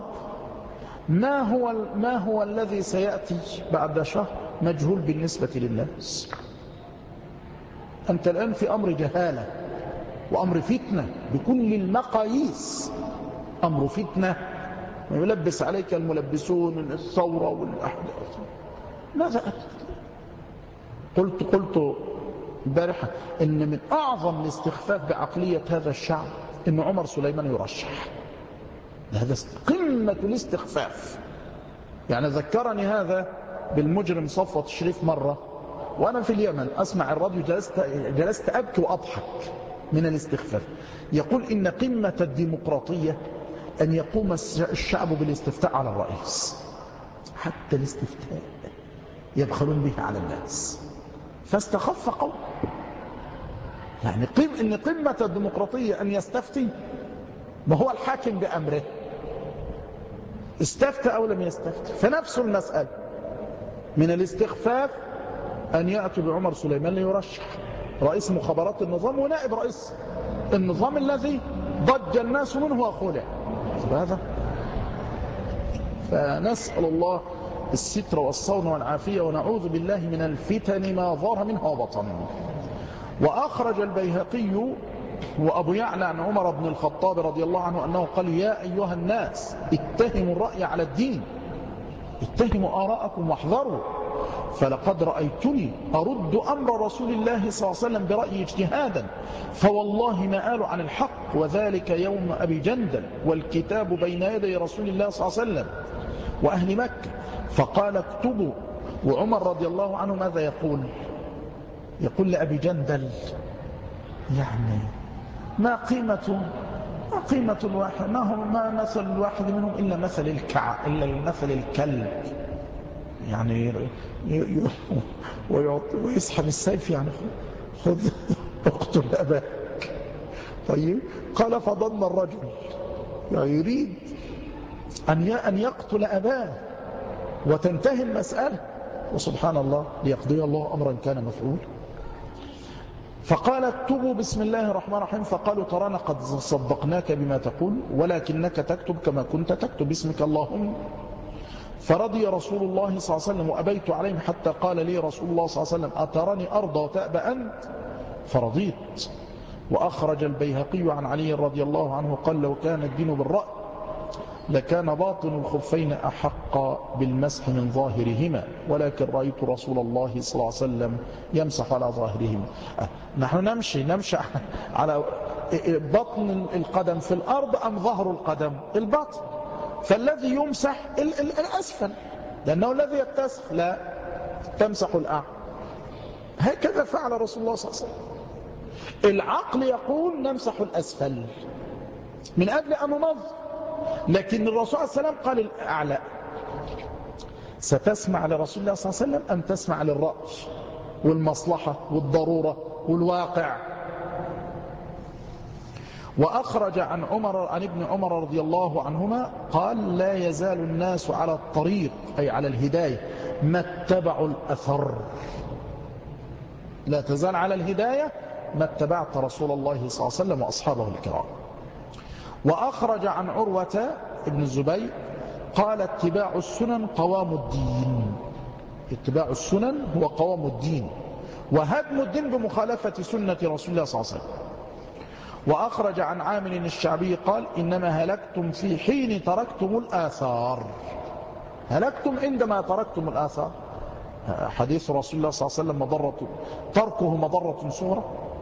ما هو الذي سيأتي بعد شهر مجهول بالنسبة للناس. أنت الآن في أمر جهالة وأمر فتنة بكل المقاييس، أمر فتنة يلبس عليك الملبسون، الثورة والأحداث. ماذا قلت البارحة إن من أعظم الاستخفاف بعقلية هذا الشعب إن عمر سليمان يرشح. هذا قمة الاستخفاف. يعني ذكرني هذا بالمجرم صفوت الشريف مرة وأنا في اليمن أسمع الراديو، جلست أبكي وأضحك من الاستخفاف. يقول إن قمة الديمقراطية أن يقوم الشعب بالاستفتاء على الرئيس، حتى الاستفتاء يبخلون به على الناس. فاستخف قوم، يعني إن قمة الديمقراطية أن يستفتي، ما هو الحاكم بأمره، استفتى أو لم يستفتي. فنفس المسألة من الاستخفاف أن يأتوا بعمر سليمان ليرشح رئيس مخابرات النظام ونائب رئيس النظام الذي ضج الناس منه وخلع. هذا فنسأل الله الستر والصون والعافية ونعوذ بالله من الفتن ما ظهر منها وبطن. وأخرج البيهقي وأبو يعلى عن عمر بن الخطاب رضي الله عنه أنه قال يا أيها الناس اتهموا الرأي على الدين، اتهموا آراءكم واحذروا، فلقد رأيتني أرد أمر رسول الله صلى الله عليه وسلم برأيي اجتهادا، فوالله ما آل عن الحق، وذلك يوم أبي جندل والكتاب بين يدي رسول الله صلى الله عليه وسلم وأهل مكة. فقال اكتبوا. وعمر رضي الله عنه ماذا يقول؟ يقول لأبي جندل يعني ما قيمة الواحد، ما مثل الواحد منهم إلا مثل الكلب، يعني ويسحب السيف، يعني خذ اقتل أباك. طيب قال فضل الرجل يعني يريد أن يقتل أباه وتنتهي المسألة، وسبحان الله ليقضي الله أمرا كان مفعولا. فقال اكتبوا بسم الله الرحمن الرحيم. فقالوا ترانا قد صدقناك بما تقول ولكنك تكتب كما كنت تكتب باسمك اللهم. فرضي رسول الله صلى الله عليه وسلم وأبيت عليهم حتى قال لي رسول الله صلى الله عليه وسلم أتراني أرضى وتأبى أنت؟ فرضيت. وأخرج البيهقي عن علي رضي الله عنه قال لو كان الدين بالرأي لكان باطن الخفين أحق بالمسح من ظاهرهما ولكن رأيت رسول الله صلى الله عليه وسلم يمسح على ظاهرهما. نحن نمشي على بطن القدم في الأرض أم ظهر القدم؟ البطن. فالذي يمسح الأسفل لأنه الذي يتسخ لا تمسح الأعلى. هكذا فعل رسول الله صلى الله عليه وسلم. العقل يقول نمسح الأسفل من أجل أن ننظر، لكن الرسول صلى الله عليه وسلم قال الأعلى. ستسمع لرسول الله صلى الله عليه وسلم أم تسمع للرأي والمصلحة والضرورة والواقع؟ وأخرج عن ابن عمر رضي الله عنهما قال لا يزال الناس على الطريق أي على الهداية ما اتبعوا الأثر. لا تزال على الهداية ما اتبعت رسول الله صلى الله عليه وسلم وأصحابه الكرام. وأخرج عن عروة ابن الزبير قال اتباع السنن قوام الدين. اتباع السنن هو قوام الدين وهدم الدين بمخالفة سنة رسول الله صلى الله عليه وسلم. وأخرج عن عامر الشعبي قال إنما هلكتم في حين تركتم الآثار. هلكتم عندما تركتم الآثار. حديث رسول الله صلى الله عليه وسلم تركه مضرة صغرى.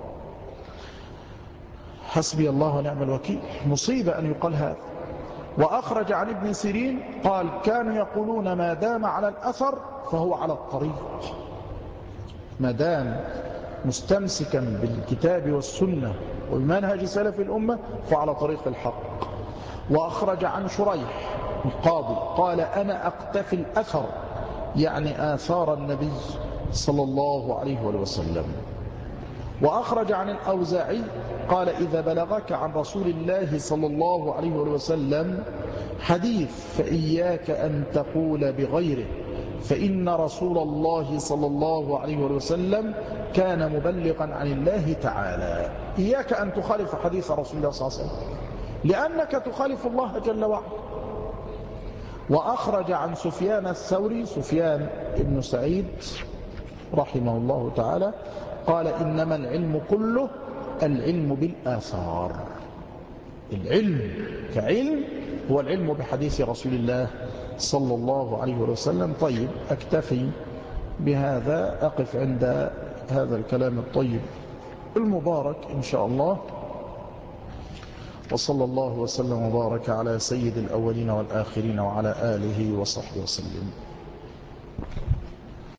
حسبي الله ونعم الوكيل. مصيبة أن يقال هذا. وأخرج عن ابن سيرين قال كانوا يقولون ما دام على الأثر فهو على الطريق. ما دام مستمسكا بالكتاب والسنة وبمنهج سلف الأمة فعلى طريق الحق. وأخرج عن شريح القاضي قال أنا أقتفي الأثر يعني آثار النبي صلى الله عليه وسلم. وأخرج عن الأوزاعي قال إذا بلغك عن رسول الله صلى الله عليه وسلم حديث فإياك أن تقول بغيره فإن رسول الله صلى الله عليه وسلم كان مبلغا عن الله تعالى. إياك أن تخالف حديث رسول الله صلى الله عليه وسلم لأنك تخالف الله جل وعلا. وأخرج عن سفيان الثوري سفيان ابن سعيد رحمه الله تعالى قال إنما العلم كله العلم بالآثار. العلم كعلم هو العلم بحديث رسول الله صلى الله عليه وسلم. طيب أكتفي بهذا، أقف عند هذا الكلام الطيب المبارك إن شاء الله. وصلى الله وسلم وبارك على سيد الأولين والآخرين وعلى آله وصحبه وسلم.